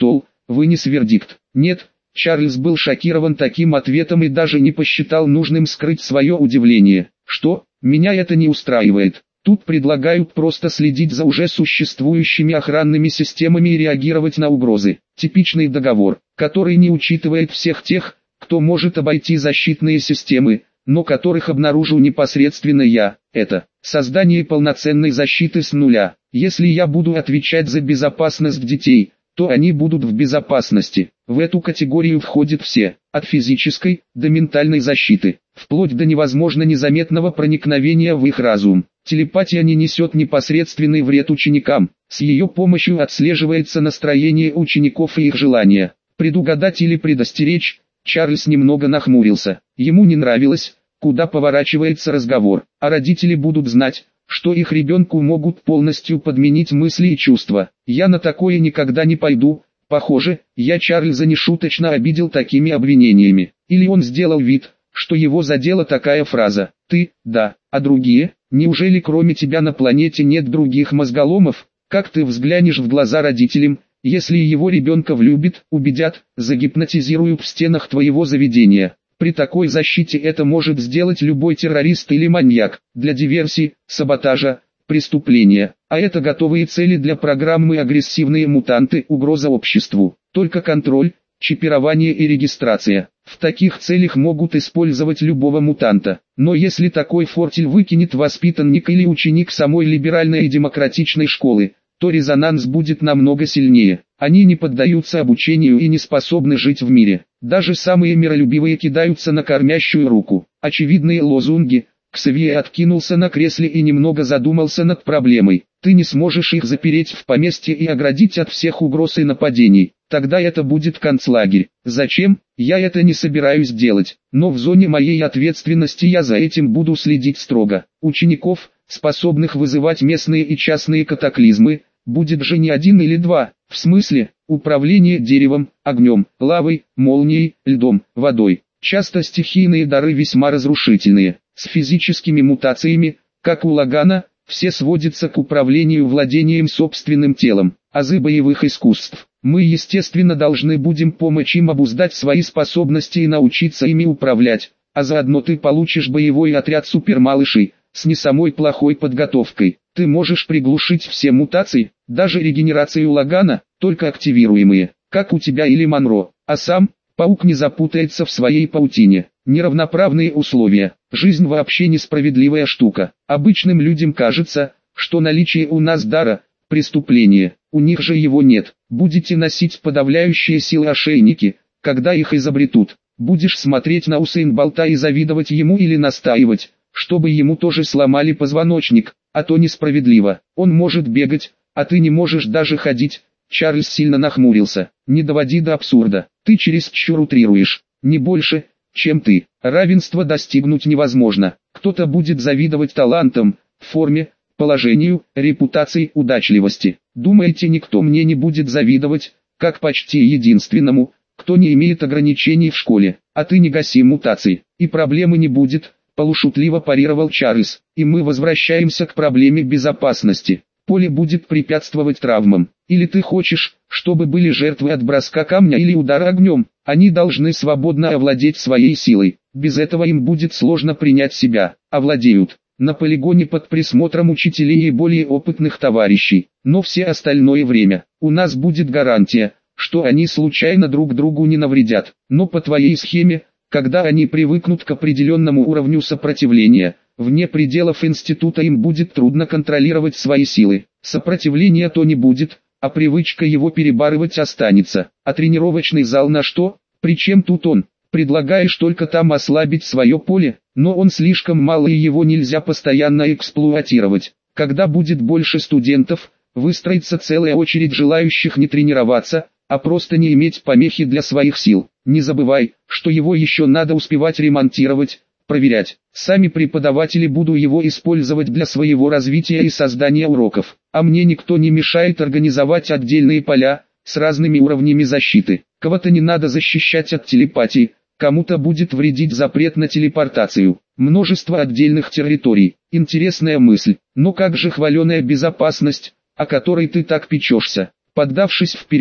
вынес вердикт. Нет, Чарльз был шокирован таким ответом и даже не посчитал нужным скрыть свое удивление. Что, меня это не устраивает. Тут предлагают просто следить за уже существующими охранными системами и реагировать на угрозы. Типичный договор, который не учитывает всех тех, кто может обойти защитные системы, но которых обнаружу непосредственно я. Это создание полноценной защиты с нуля. Если я буду отвечать за безопасность детей, то они будут в безопасности. В эту категорию входят все, от физической до ментальной защиты, вплоть до невозможно незаметного проникновения в их разум. Телепатия не несет непосредственный вред ученикам, с ее помощью отслеживается настроение учеников и их желания. Предугадать или предостеречь, Чарльз немного нахмурился. Ему не нравилось, куда поворачивается разговор, а родители будут знать, что их ребенку могут полностью подменить мысли и чувства. Я на такое никогда не пойду. Похоже, я Чарльза нешуточно обидел такими обвинениями. Или он сделал вид, что его задела такая фраза. Ты, да, а другие? Неужели кроме тебя на планете нет других мозголомов? Как ты взглянешь в глаза родителям, если его ребенка влюбят, убедят, загипнотизируют в стенах твоего заведения? При такой защите это может сделать любой террорист или маньяк, для диверсии, саботажа, преступления. А это готовые цели для программы «Агрессивные мутанты. Угроза обществу». Только контроль, чипирование и регистрация. В таких целях могут использовать любого мутанта. Но если такой фортель выкинет воспитанник или ученик самой либеральной и демократичной школы, то резонанс будет намного сильнее. Они не поддаются обучению и не способны жить в мире. Даже самые миролюбивые кидаются на кормящую руку. Очевидные лозунги. Ксавье откинулся на кресле и немного задумался над проблемой. Ты не сможешь их запереть в поместье и оградить от всех угроз и нападений. Тогда это будет концлагерь. Зачем? Я это не собираюсь делать. Но в зоне моей ответственности я за этим буду следить строго. Учеников, способных вызывать местные и частные катаклизмы, будет же не один или два. В смысле, управление деревом, огнем, лавой, молнией, льдом, водой. Часто стихийные дары весьма разрушительные. С физическими мутациями, как у Лагана, все сводится к управлению владением собственным телом. Азы боевых искусств. Мы естественно должны будем помочь им обуздать свои способности и научиться ими управлять, а заодно ты получишь боевой отряд супермалышей, с не самой плохой подготовкой. Ты можешь приглушить все мутации, даже регенерацию Лагана, только активируемые, как у тебя или Монро, а сам, паук не запутается в своей паутине. Неравноправные условия. Жизнь вообще несправедливая штука. Обычным людям кажется, что наличие у нас дара – преступление, у них же его нет. Будете носить подавляющие силы ошейники, когда их изобретут. Будешь смотреть на Усейн Болта и завидовать ему или настаивать, чтобы ему тоже сломали позвоночник, а то несправедливо. Он может бегать, а ты не можешь даже ходить. Чарльз сильно нахмурился. Не доводи до абсурда. Ты чересчур утрируешь. Не больше, чем ты. Равенство достигнуть невозможно. Кто-то будет завидовать талантам, форме, положению, репутации, удачливости. Думаете, никто мне не будет завидовать, как почти единственному, кто не имеет ограничений в школе, а ты не гаси мутации, и проблемы не будет, полушутливо парировал Чарльз. И мы возвращаемся к проблеме безопасности. Поле будет препятствовать травмам. Или ты хочешь, чтобы были жертвы от броска камня или удара огнем? Они должны свободно овладеть своей силой. Без этого им будет сложно принять себя. Овладеют. На полигоне под присмотром учителей и более опытных товарищей. Но все остальное время. У нас будет гарантия, что они случайно друг другу не навредят. Но по твоей схеме, когда они привыкнут к определенному уровню сопротивления, вне пределов института им будет трудно контролировать свои силы. Сопротивления то не будет, а привычка его перебарывать останется. А тренировочный зал на что? Причем тут он? Предлагаешь только там ослабить свое поле, но он слишком мал и его нельзя постоянно эксплуатировать. Когда будет больше студентов, выстроится целая очередь желающих не тренироваться, а просто не иметь помехи для своих сил. Не забывай, что его еще надо успевать ремонтировать, проверять. Сами преподаватели будут его использовать для своего развития и создания уроков. А мне никто не мешает организовать отдельные поля, с разными уровнями защиты. Кого-то не надо защищать от телепатии, кому-то будет вредить запрет на телепортацию. Множество отдельных территорий. Интересная мысль. Но как же хваленая безопасность, о которой ты так печешься? Поддавшись вперед,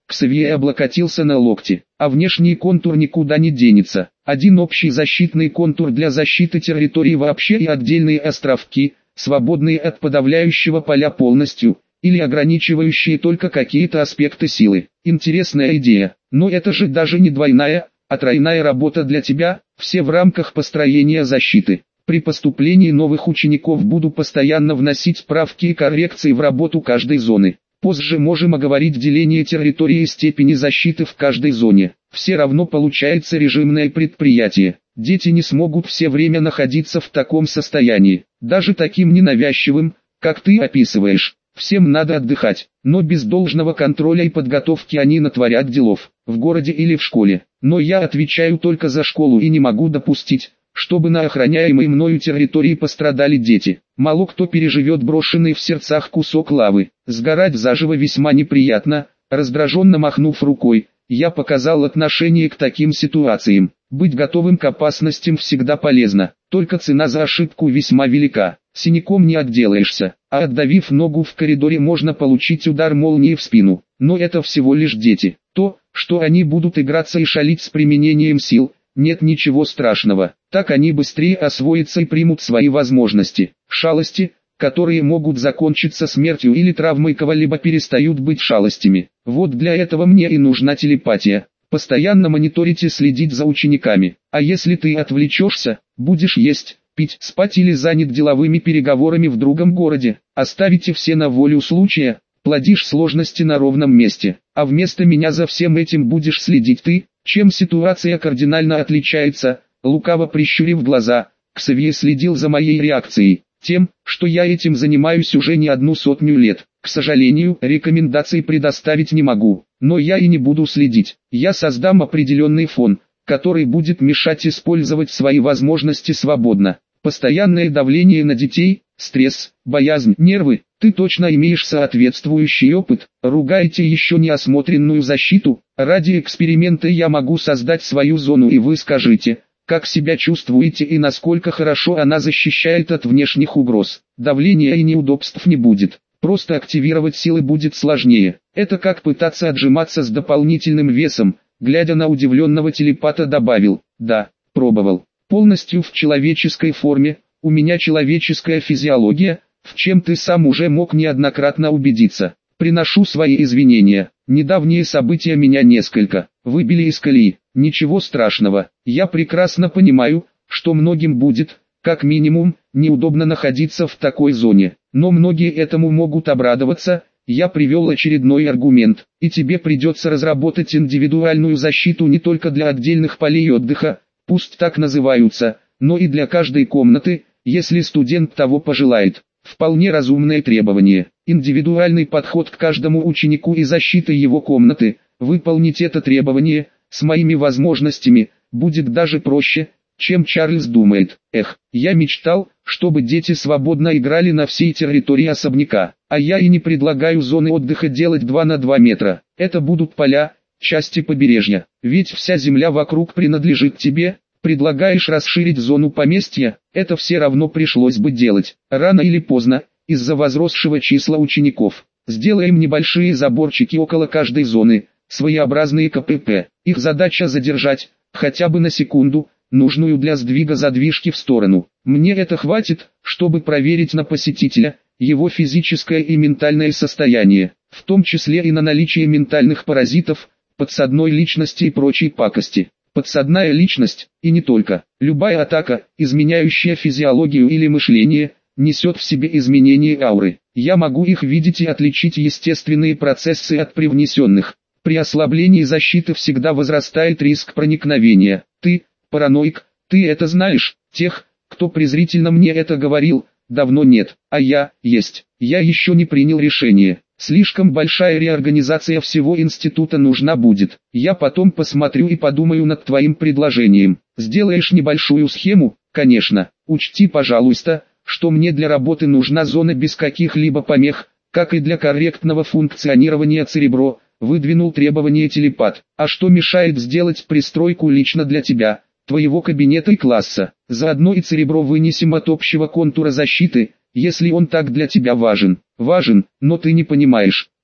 Ксавье облокотился на локти. А внешний контур никуда не денется. Один общий защитный контур для защиты территории вообще и отдельные островки, свободные от подавляющего поля полностью, или ограничивающие только какие-то аспекты силы. Интересная идея, но это же даже не двойная, а тройная работа для тебя, все в рамках построения защиты. При поступлении новых учеников буду постоянно вносить правки и коррекции в работу каждой зоны. Позже можем оговорить деление территории и степени защиты в каждой зоне. Все равно получается режимное предприятие. Дети не смогут все время находиться в таком состоянии, даже таким ненавязчивым, как ты описываешь. Всем надо отдыхать, но без должного контроля и подготовки они натворят делов, в городе или в школе. Но я отвечаю только за школу и не могу допустить, чтобы на охраняемой мною территории пострадали дети. Мало кто переживет брошенный в сердцах кусок лавы. Сгорать заживо весьма неприятно. Раздраженно махнув рукой, я показал отношение к таким ситуациям. Быть готовым к опасностям всегда полезно, только цена за ошибку весьма велика. Синяком не отделаешься, а отдавив ногу в коридоре можно получить удар молнии в спину. Но это всего лишь дети. То, что они будут играться и шалить с применением сил, нет ничего страшного. Так они быстрее освоятся и примут свои возможности. Шалости, которые могут закончиться смертью или травмой кого-либо, перестают быть шалостями. Вот для этого мне и нужна телепатия. Постоянно мониторить и следить за учениками. А если ты отвлечешься, будешь есть, пить, спать или занят деловыми переговорами в другом городе, оставите все на волю случая, плодишь сложности на ровном месте. А вместо меня за всем этим будешь следить ты. Чем ситуация кардинально отличается? Лукаво прищурив глаза, Ксавье следил за моей реакцией. Тем, что я этим занимаюсь уже не 100 лет. К сожалению, рекомендаций предоставить не могу, но я и не буду следить. Я создам определенный фон, который будет мешать использовать свои возможности свободно. Постоянное давление на детей, стресс, боязнь, нервы. Ты точно имеешь соответствующий опыт. Ругаете еще неосмотренную защиту. Ради эксперимента я могу создать свою зону, и вы скажите, как себя чувствуете и насколько хорошо она защищает от внешних угроз. Давления и неудобств не будет. Просто активировать силы будет сложнее. Это как пытаться отжиматься с дополнительным весом. Глядя на удивленного телепата, добавил: да, пробовал. Полностью в человеческой форме, у меня человеческая физиология, в чем ты сам уже мог неоднократно убедиться. Приношу свои извинения. Недавние события меня несколько выбили из колеи. Ничего страшного. Я прекрасно понимаю, что многим будет, как минимум, неудобно находиться в такой зоне. Но многие этому могут обрадоваться. Я привел очередной аргумент. И тебе придется разработать индивидуальную защиту не только для отдельных полей отдыха, пусть так называются, но и для каждой комнаты, если студент того пожелает. Вполне разумное требование. Индивидуальный подход к каждому ученику и защита его комнаты. Выполнить это требование, с моими возможностями, будет даже проще, чем Чарльз думает. Эх, я мечтал, чтобы дети свободно играли на всей территории особняка. А я и не предлагаю зоны отдыха делать 2 на 2 метра. Это будут поля, части побережья. Ведь вся земля вокруг принадлежит тебе. Предлагаешь расширить зону поместья, это все равно пришлось бы делать, рано или поздно, из-за возросшего числа учеников. Сделаем небольшие заборчики около каждой зоны, своеобразные КПП. Их задача задержать, хотя бы на секунду, нужную для сдвига задвижки в сторону. Мне это хватит, чтобы проверить на посетителя, его физическое и ментальное состояние, в том числе и на наличие ментальных паразитов, подсадной личности и прочей пакости. Подсадная личность, и не только. Любая атака, изменяющая физиологию или мышление, несет в себе изменение ауры. Я могу их видеть и отличить естественные процессы от привнесенных. При ослаблении защиты всегда возрастает риск проникновения. Ты, параноик, ты это знаешь? Тех, кто презрительно мне это говорил, давно нет, а я, есть. Я еще не принял решение. Слишком большая реорганизация всего института нужна будет. Я потом посмотрю и подумаю над твоим предложением. Сделаешь небольшую схему? Конечно. Учти, пожалуйста, что мне для работы нужна зона без каких-либо помех, как и для корректного функционирования Церебро, выдвинул требование телепат. А что мешает сделать пристройку лично для тебя, твоего кабинета и класса? Заодно и Церебро вынесем от общего контура защиты, если он так для тебя важен. Важен, но ты не понимаешь.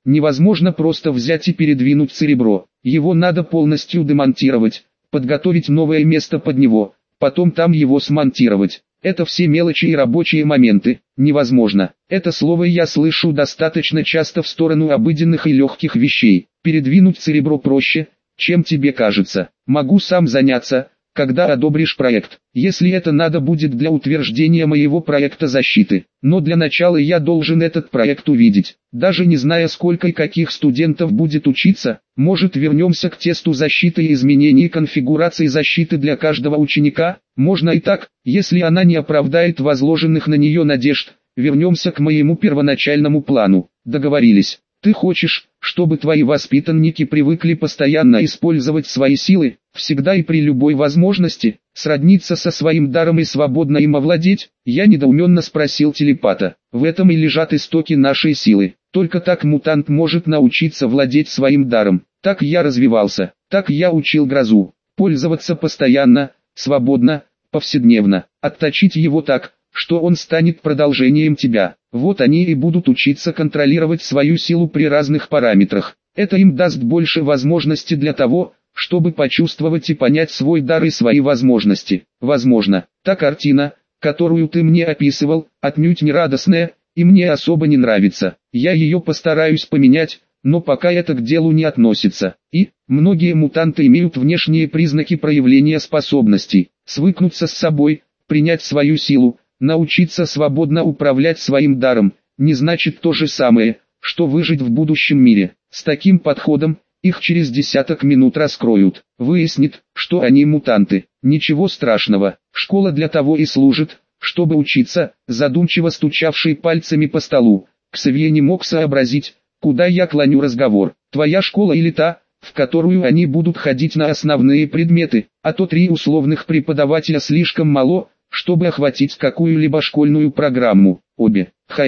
Невозможно просто взять и передвинуть церебро. Его надо полностью демонтировать, подготовить новое место под него, потом там его смонтировать. Это все мелочи и рабочие моменты. Невозможно. Это слово я слышу достаточно часто в сторону обыденных и легких вещей. Передвинуть церебро проще, чем тебе кажется. Могу сам заняться, когда одобришь проект, если это надо будет для утверждения моего проекта защиты. Но для начала я должен этот проект увидеть. Даже не зная, сколько и каких студентов будет учиться, может, вернемся к тесту защиты и изменении конфигурации защиты для каждого ученика. Можно и так, если она не оправдает возложенных на нее надежд. Вернемся к моему первоначальному плану. Договорились. Ты хочешь, чтобы твои воспитанники привыкли постоянно использовать свои силы, всегда и при любой возможности, сродниться со своим даром и свободно им овладеть? Я недоуменно спросил телепата. В этом и лежат истоки нашей силы. Только так мутант может научиться владеть своим даром. Так я развивался, так я учил грозу. Пользоваться постоянно, свободно, повседневно. Отточить его так, что он станет продолжением тебя. Вот они и будут учиться контролировать свою силу при разных параметрах. Это им даст больше возможностей для того, чтобы почувствовать и понять свой дар и свои возможности. Возможно, та картина, которую ты мне описывал, отнюдь не радостная, и мне особо не нравится. Я ее постараюсь поменять, но пока это к делу не относится. И, многие мутанты имеют внешние признаки проявления способностей. Свыкнуться с собой, принять свою силу, научиться свободно управлять своим даром, не значит то же самое, что выжить в будущем мире. С таким подходом, их через десяток минут раскроют. Выяснит, что они мутанты. Ничего страшного, школа для того и служит, чтобы учиться. Задумчиво стучавший пальцами по столу, Ксавье не мог сообразить, куда я клоню разговор. Твоя школа или та, в которую они будут ходить на основные предметы, а то 3 условных преподавателя слишком мало, чтобы охватить какую-либо школьную программу. Обе,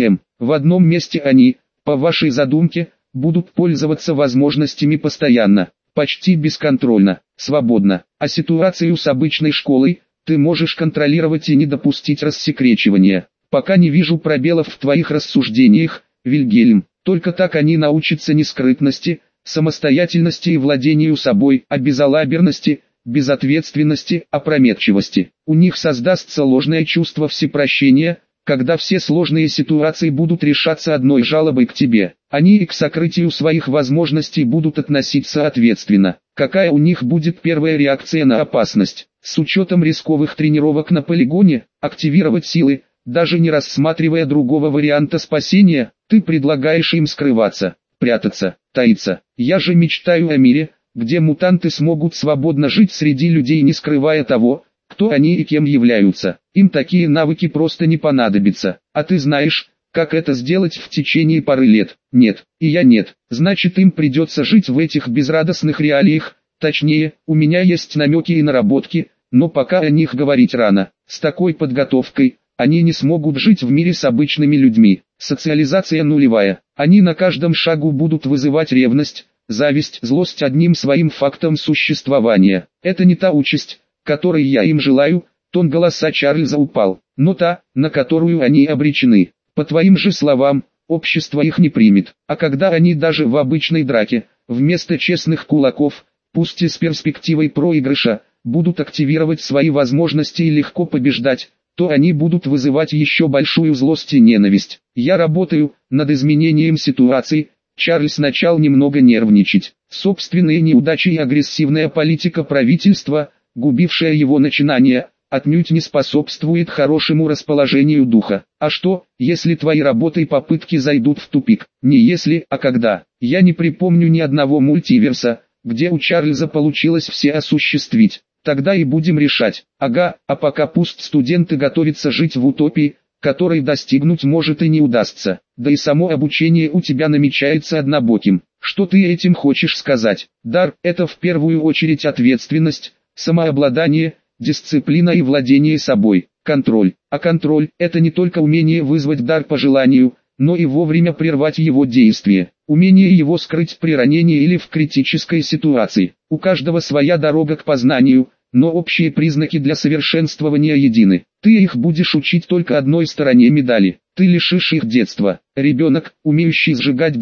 в одном месте они, по вашей задумке, будут пользоваться возможностями постоянно, почти бесконтрольно, свободно. А ситуацию с обычной школой, ты можешь контролировать и не допустить рассекречивания. Пока не вижу пробелов в твоих рассуждениях, Вильгельм. Только так они научатся не скрытности, самостоятельности и владению собой, а безалаберности, безответственности, опрометчивости. У них создастся ложное чувство всепрощения, когда все сложные ситуации будут решаться одной жалобой к тебе. Они и к сокрытию своих возможностей будут относиться ответственно. Какая у них будет первая реакция на опасность? С учетом рисковых тренировок на полигоне, активировать силы, даже не рассматривая другого варианта спасения, ты предлагаешь им скрываться, прятаться, таиться. Я же мечтаю о мире, где мутанты смогут свободно жить среди людей, не скрывая того, кто они и кем являются. Им такие навыки просто не понадобятся. А ты знаешь, как это сделать в течение пары лет? Нет, и я нет. Значит, им придется жить в этих безрадостных реалиях. Точнее, у меня есть намеки и наработки, но пока о них говорить рано. С такой подготовкой они не смогут жить в мире с обычными людьми. Социализация нулевая. Они на каждом шагу будут вызывать ревность, зависть, злость одним своим фактом существования. Это не та участь, которой я им желаю. Тон голоса Чарльза упал, но та, на которую они обречены. По твоим же словам, общество их не примет. А когда они даже в обычной драке, вместо честных кулаков, пусть и с перспективой проигрыша, будут активировать свои возможности и легко побеждать, то они будут вызывать еще большую злость и ненависть. Я работаю над изменением ситуации. Чарльз начал немного нервничать. Собственные неудачи и агрессивная политика правительства, губившая его начинания, отнюдь не способствует хорошему расположению духа. А что, если твои работы и попытки зайдут в тупик? Не если, а когда. Я не припомню ни одного мультиверса, где у Чарльза получилось все осуществить. Тогда и будем решать. Ага, а пока пусть студенты готовятся жить в утопии, которой достигнуть может и не удастся. Да и само обучение у тебя намечается однобоким. Что ты этим хочешь сказать? Дар – это в первую очередь ответственность, самообладание, дисциплина и владение собой, контроль. А контроль – это не только умение вызвать дар по желанию, но и вовремя прервать его действие, умение его скрыть при ранении или в критической ситуации. У каждого своя дорога к познанию, но общие признаки для совершенствования едины. Ты их будешь учить только одной стороне медали. Ты лишишь их детства. Ребенок, умеющий сжигать дома,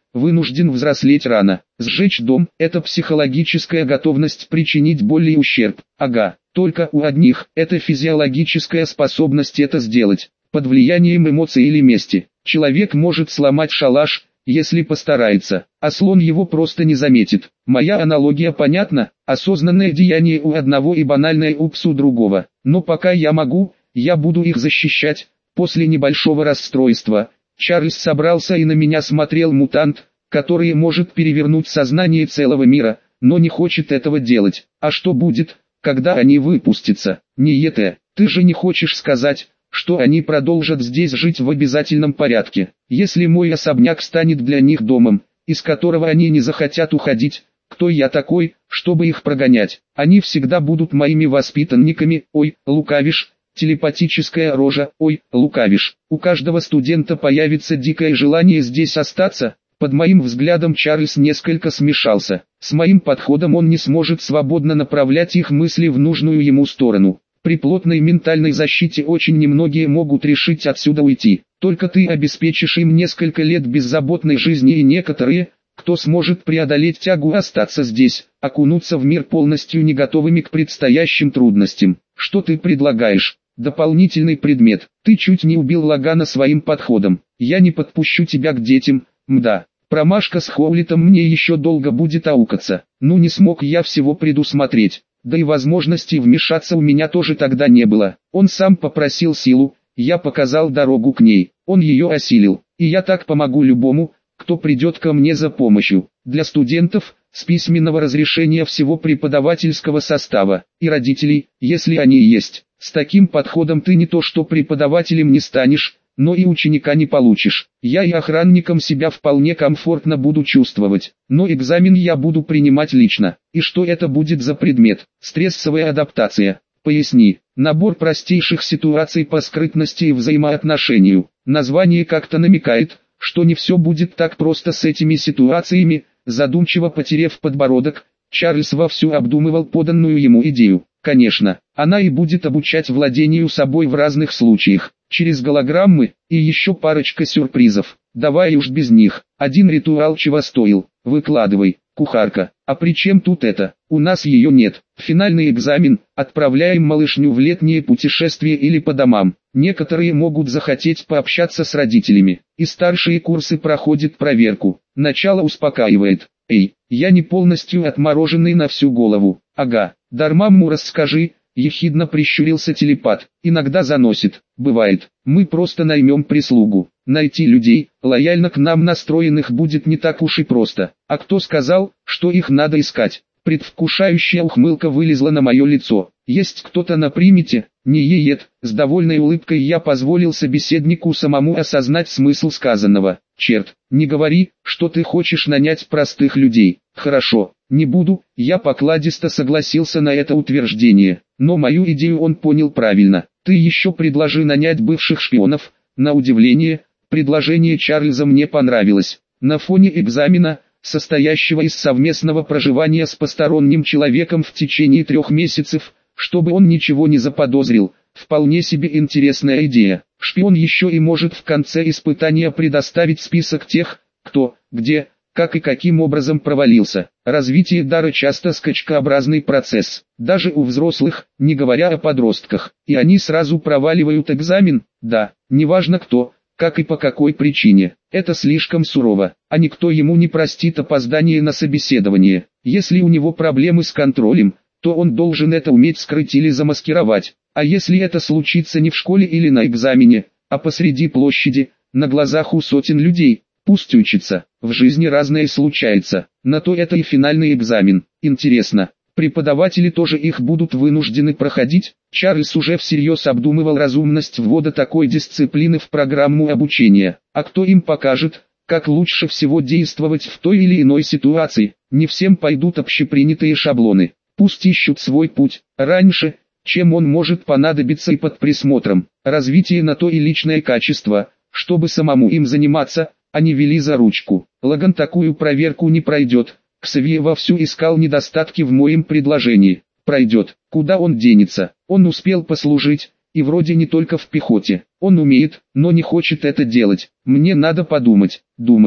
вынужден взрослеть рано. Сжечь дом – это психологическая готовность причинить боль и ущерб. Ага, только у одних – это физиологическая способность это сделать. Под влиянием эмоций или мести. Человек может сломать шалаш, если постарается, а слон его просто не заметит. Моя аналогия понятна, осознанное деяние у одного и банальное упс у другого. Но пока я могу, я буду их защищать. После небольшого расстройства, Чарльз собрался и на меня смотрел мутант, который может перевернуть сознание целого мира, но не хочет этого делать. А что будет, когда они выпустятся? Ниете, ты же не хочешь сказать, что они продолжат здесь жить в обязательном порядке. Если мой особняк станет для них домом, из которого они не захотят уходить, кто я такой, чтобы их прогонять? Они всегда будут моими воспитанниками. Ой, лукавишь, телепатическая рожа. Ой, лукавишь. У каждого студента появится дикое желание здесь остаться. Под моим взглядом Чарльз несколько смешался. С моим подходом он не сможет свободно направлять их мысли в нужную ему сторону. При плотной ментальной защите очень немногие могут решить отсюда уйти. Только ты обеспечишь им несколько лет беззаботной жизни, и некоторые, кто сможет преодолеть тягу остаться здесь, окунуться в мир полностью не готовыми к предстоящим трудностям. Что ты предлагаешь? Дополнительный предмет. Ты чуть не убил Лагана своим подходом. Я не подпущу тебя к детям, мда. Промашка с Хоулитом мне еще долго будет аукаться. Ну не смог я всего предусмотреть. Да и возможности вмешаться у меня тоже тогда не было. Он сам попросил силу, я показал дорогу к ней. Он ее осилил, и я так помогу любому, кто придет ко мне за помощью. Для студентов, с письменного разрешения всего преподавательского состава, и родителей, если они есть. С таким подходом ты не то что преподавателем не станешь, но и ученика не получишь. Я и охранником себя вполне комфортно буду чувствовать, но экзамен я буду принимать лично. И что это будет за предмет? Стрессовая адаптация. Поясни. Набор простейших ситуаций по скрытности и взаимоотношению. Название как-то намекает, что не все будет так просто с этими ситуациями. Задумчиво потерев подбородок, Чарльз вовсю обдумывал поданную ему идею. Конечно, она и будет обучать владению собой в разных случаях, через голограммы, и еще парочка сюрпризов. Давай уж без них. Один ритуал чего стоил. Выкладывай, кухарка. А при чем тут это? У нас ее нет. Финальный экзамен. Отправляем малышню в летнее путешествие или по домам. Некоторые могут захотеть пообщаться с родителями. И старшие курсы проходят проверку. Начало успокаивает. Эй, я не полностью отмороженный на всю голову. Ага, Дармамму расскажи. Ехидно прищурился телепат. Иногда заносит. Бывает. Мы просто наймем прислугу. Найти людей, лояльно к нам настроенных, будет не так уж и просто. А кто сказал, что их надо искать? Предвкушающая ухмылка вылезла на мое лицо. Есть кто-то на примете? Не еет. С довольной улыбкой я позволил собеседнику самому осознать смысл сказанного. Черт, не говори, что ты хочешь нанять простых людей. Хорошо, не буду. Я покладисто согласился на это утверждение. Но мою идею он понял правильно. Ты еще предложи нанять бывших шпионов. На удивление, предложение Чарльза мне понравилось. На фоне экзамена, состоящего из совместного проживания с посторонним человеком в течение 3 месяцев, чтобы он ничего не заподозрил, вполне себе интересная идея. Шпион еще и может в конце испытания предоставить список тех, кто, где, как и каким образом провалился. Развитие дара часто скачкообразный процесс, даже у взрослых, не говоря о подростках, и они сразу проваливают экзамен, да, неважно кто, как и по какой причине. Это слишком сурово, а никто ему не простит опоздание на собеседование. Если у него проблемы с контролем, то он должен это уметь скрыть или замаскировать. А если это случится не в школе или на экзамене, а посреди площади, на глазах у сотен людей, пусть учится. В жизни разное случается, на то это и финальный экзамен. Интересно, преподаватели тоже их будут вынуждены проходить? Чарльз уже всерьез обдумывал разумность ввода такой дисциплины в программу обучения. А кто им покажет, как лучше всего действовать в той или иной ситуации? Не всем пойдут общепринятые шаблоны. Пусть ищут свой путь, раньше, чем он может понадобиться, и под присмотром. Развитие на то и личное качество, чтобы самому им заниматься, а не вели за ручку. Лаган такую проверку не пройдет. Ксавье вовсю искал недостатки в моем предложении. Пройдет. Куда он денется? Он успел послужить, и вроде не только в пехоте. Он умеет, но не хочет это делать. Мне надо подумать. Думайте.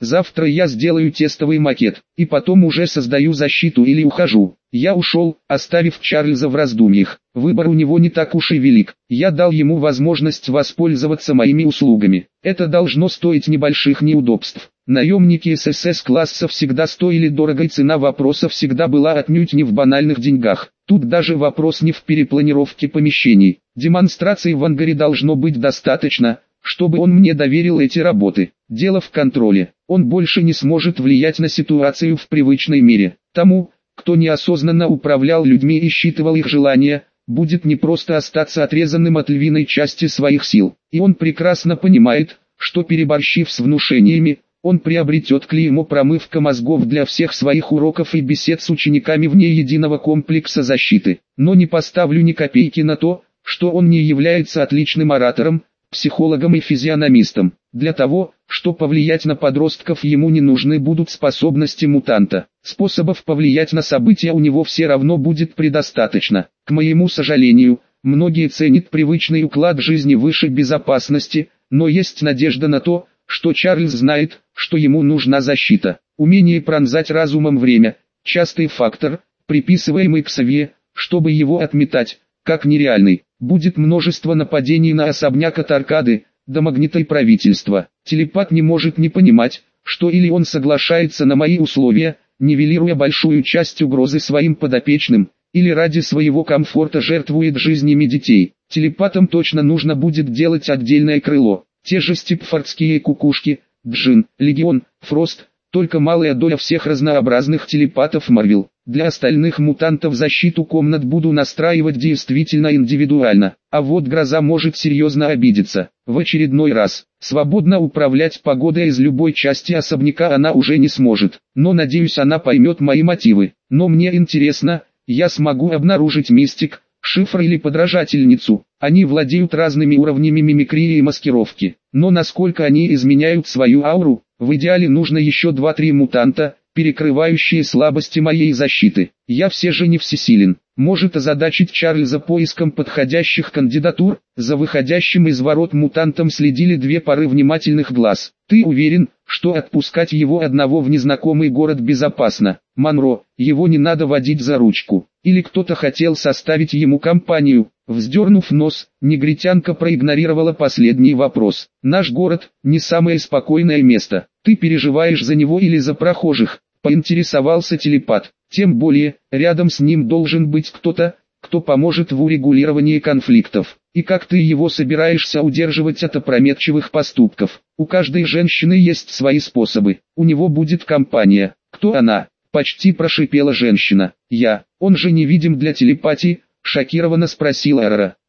Завтра я сделаю тестовый макет, и потом уже создаю защиту или ухожу. Я ушел, оставив Чарльза в раздумьях. Выбор у него не так уж и велик. Я дал ему возможность воспользоваться моими услугами. Это должно стоить небольших неудобств. Наемники ССС-класса всегда стоили дорого, и цена вопроса всегда была отнюдь не в банальных деньгах. Тут даже вопрос не в перепланировке помещений. Демонстраций в ангаре должно быть достаточно, чтобы он мне доверил эти работы. Дело в контроле. Он больше не сможет влиять на ситуацию в привычной мире. Тому, кто неосознанно управлял людьми и считывал их желания, будет не просто остаться отрезанным от львиной части своих сил. И он прекрасно понимает, что переборщив с внушениями, он приобретет клеймо промывка мозгов для всех своих уроков и бесед с учениками вне единого комплекса защиты. Но не поставлю ни копейки на то, что он не является отличным оратором, психологом и физиономистом. Для того, чтобы повлиять на подростков, ему не нужны будут способности мутанта. Способов повлиять на события у него все равно будет предостаточно. К моему сожалению, многие ценят привычный уклад жизни выше безопасности, но есть надежда на то, что Чарльз знает, что ему нужна защита. Умение пронзать разумом время – частый фактор, приписываемый к сове, чтобы его отметать, как нереальный. Будет множество нападений на особняк от Аркады до магнитой правительства. Телепат не может не понимать, что или он соглашается на мои условия, нивелируя большую часть угрозы своим подопечным, или ради своего комфорта жертвует жизнями детей. Телепатам точно нужно будет делать отдельное крыло. Те же степфордские кукушки, Джин, Легион, Фрост, только малая доля всех разнообразных телепатов Марвел. Для остальных мутантов защиту комнат буду настраивать действительно индивидуально. А вот Гроза может серьезно обидеться. В очередной раз, свободно управлять погодой из любой части особняка она уже не сможет. Но надеюсь, она поймет мои мотивы. Но мне интересно, я смогу обнаружить мистик, шифр или подражательницу. Они владеют разными уровнями мимикрии и маскировки. Но насколько они изменяют свою ауру, в идеале нужно еще 2-3 мутанта, перекрывающие слабости моей защиты. Я все же не всесилен. Может озадачить Чарльза поиском подходящих кандидатур. За выходящим из ворот мутантом следили 2 пары внимательных глаз. Ты уверен, что отпускать его одного в незнакомый город безопасно? Монро, его не надо водить за ручку. Или кто-то хотел составить ему компанию? Вздернув нос, негритянка проигнорировала последний вопрос. Наш город – не самое спокойное место. Ты переживаешь за него или за прохожих? Поинтересовался телепат. Тем более, рядом с ним должен быть кто-то, кто поможет в урегулировании конфликтов. И как ты его собираешься удерживать от опрометчивых поступков? У каждой женщины есть свои способы. У него будет компания. Кто она? Почти прошипела женщина. Я. Он же невидим для телепатии? Шокированно спросила Эрора.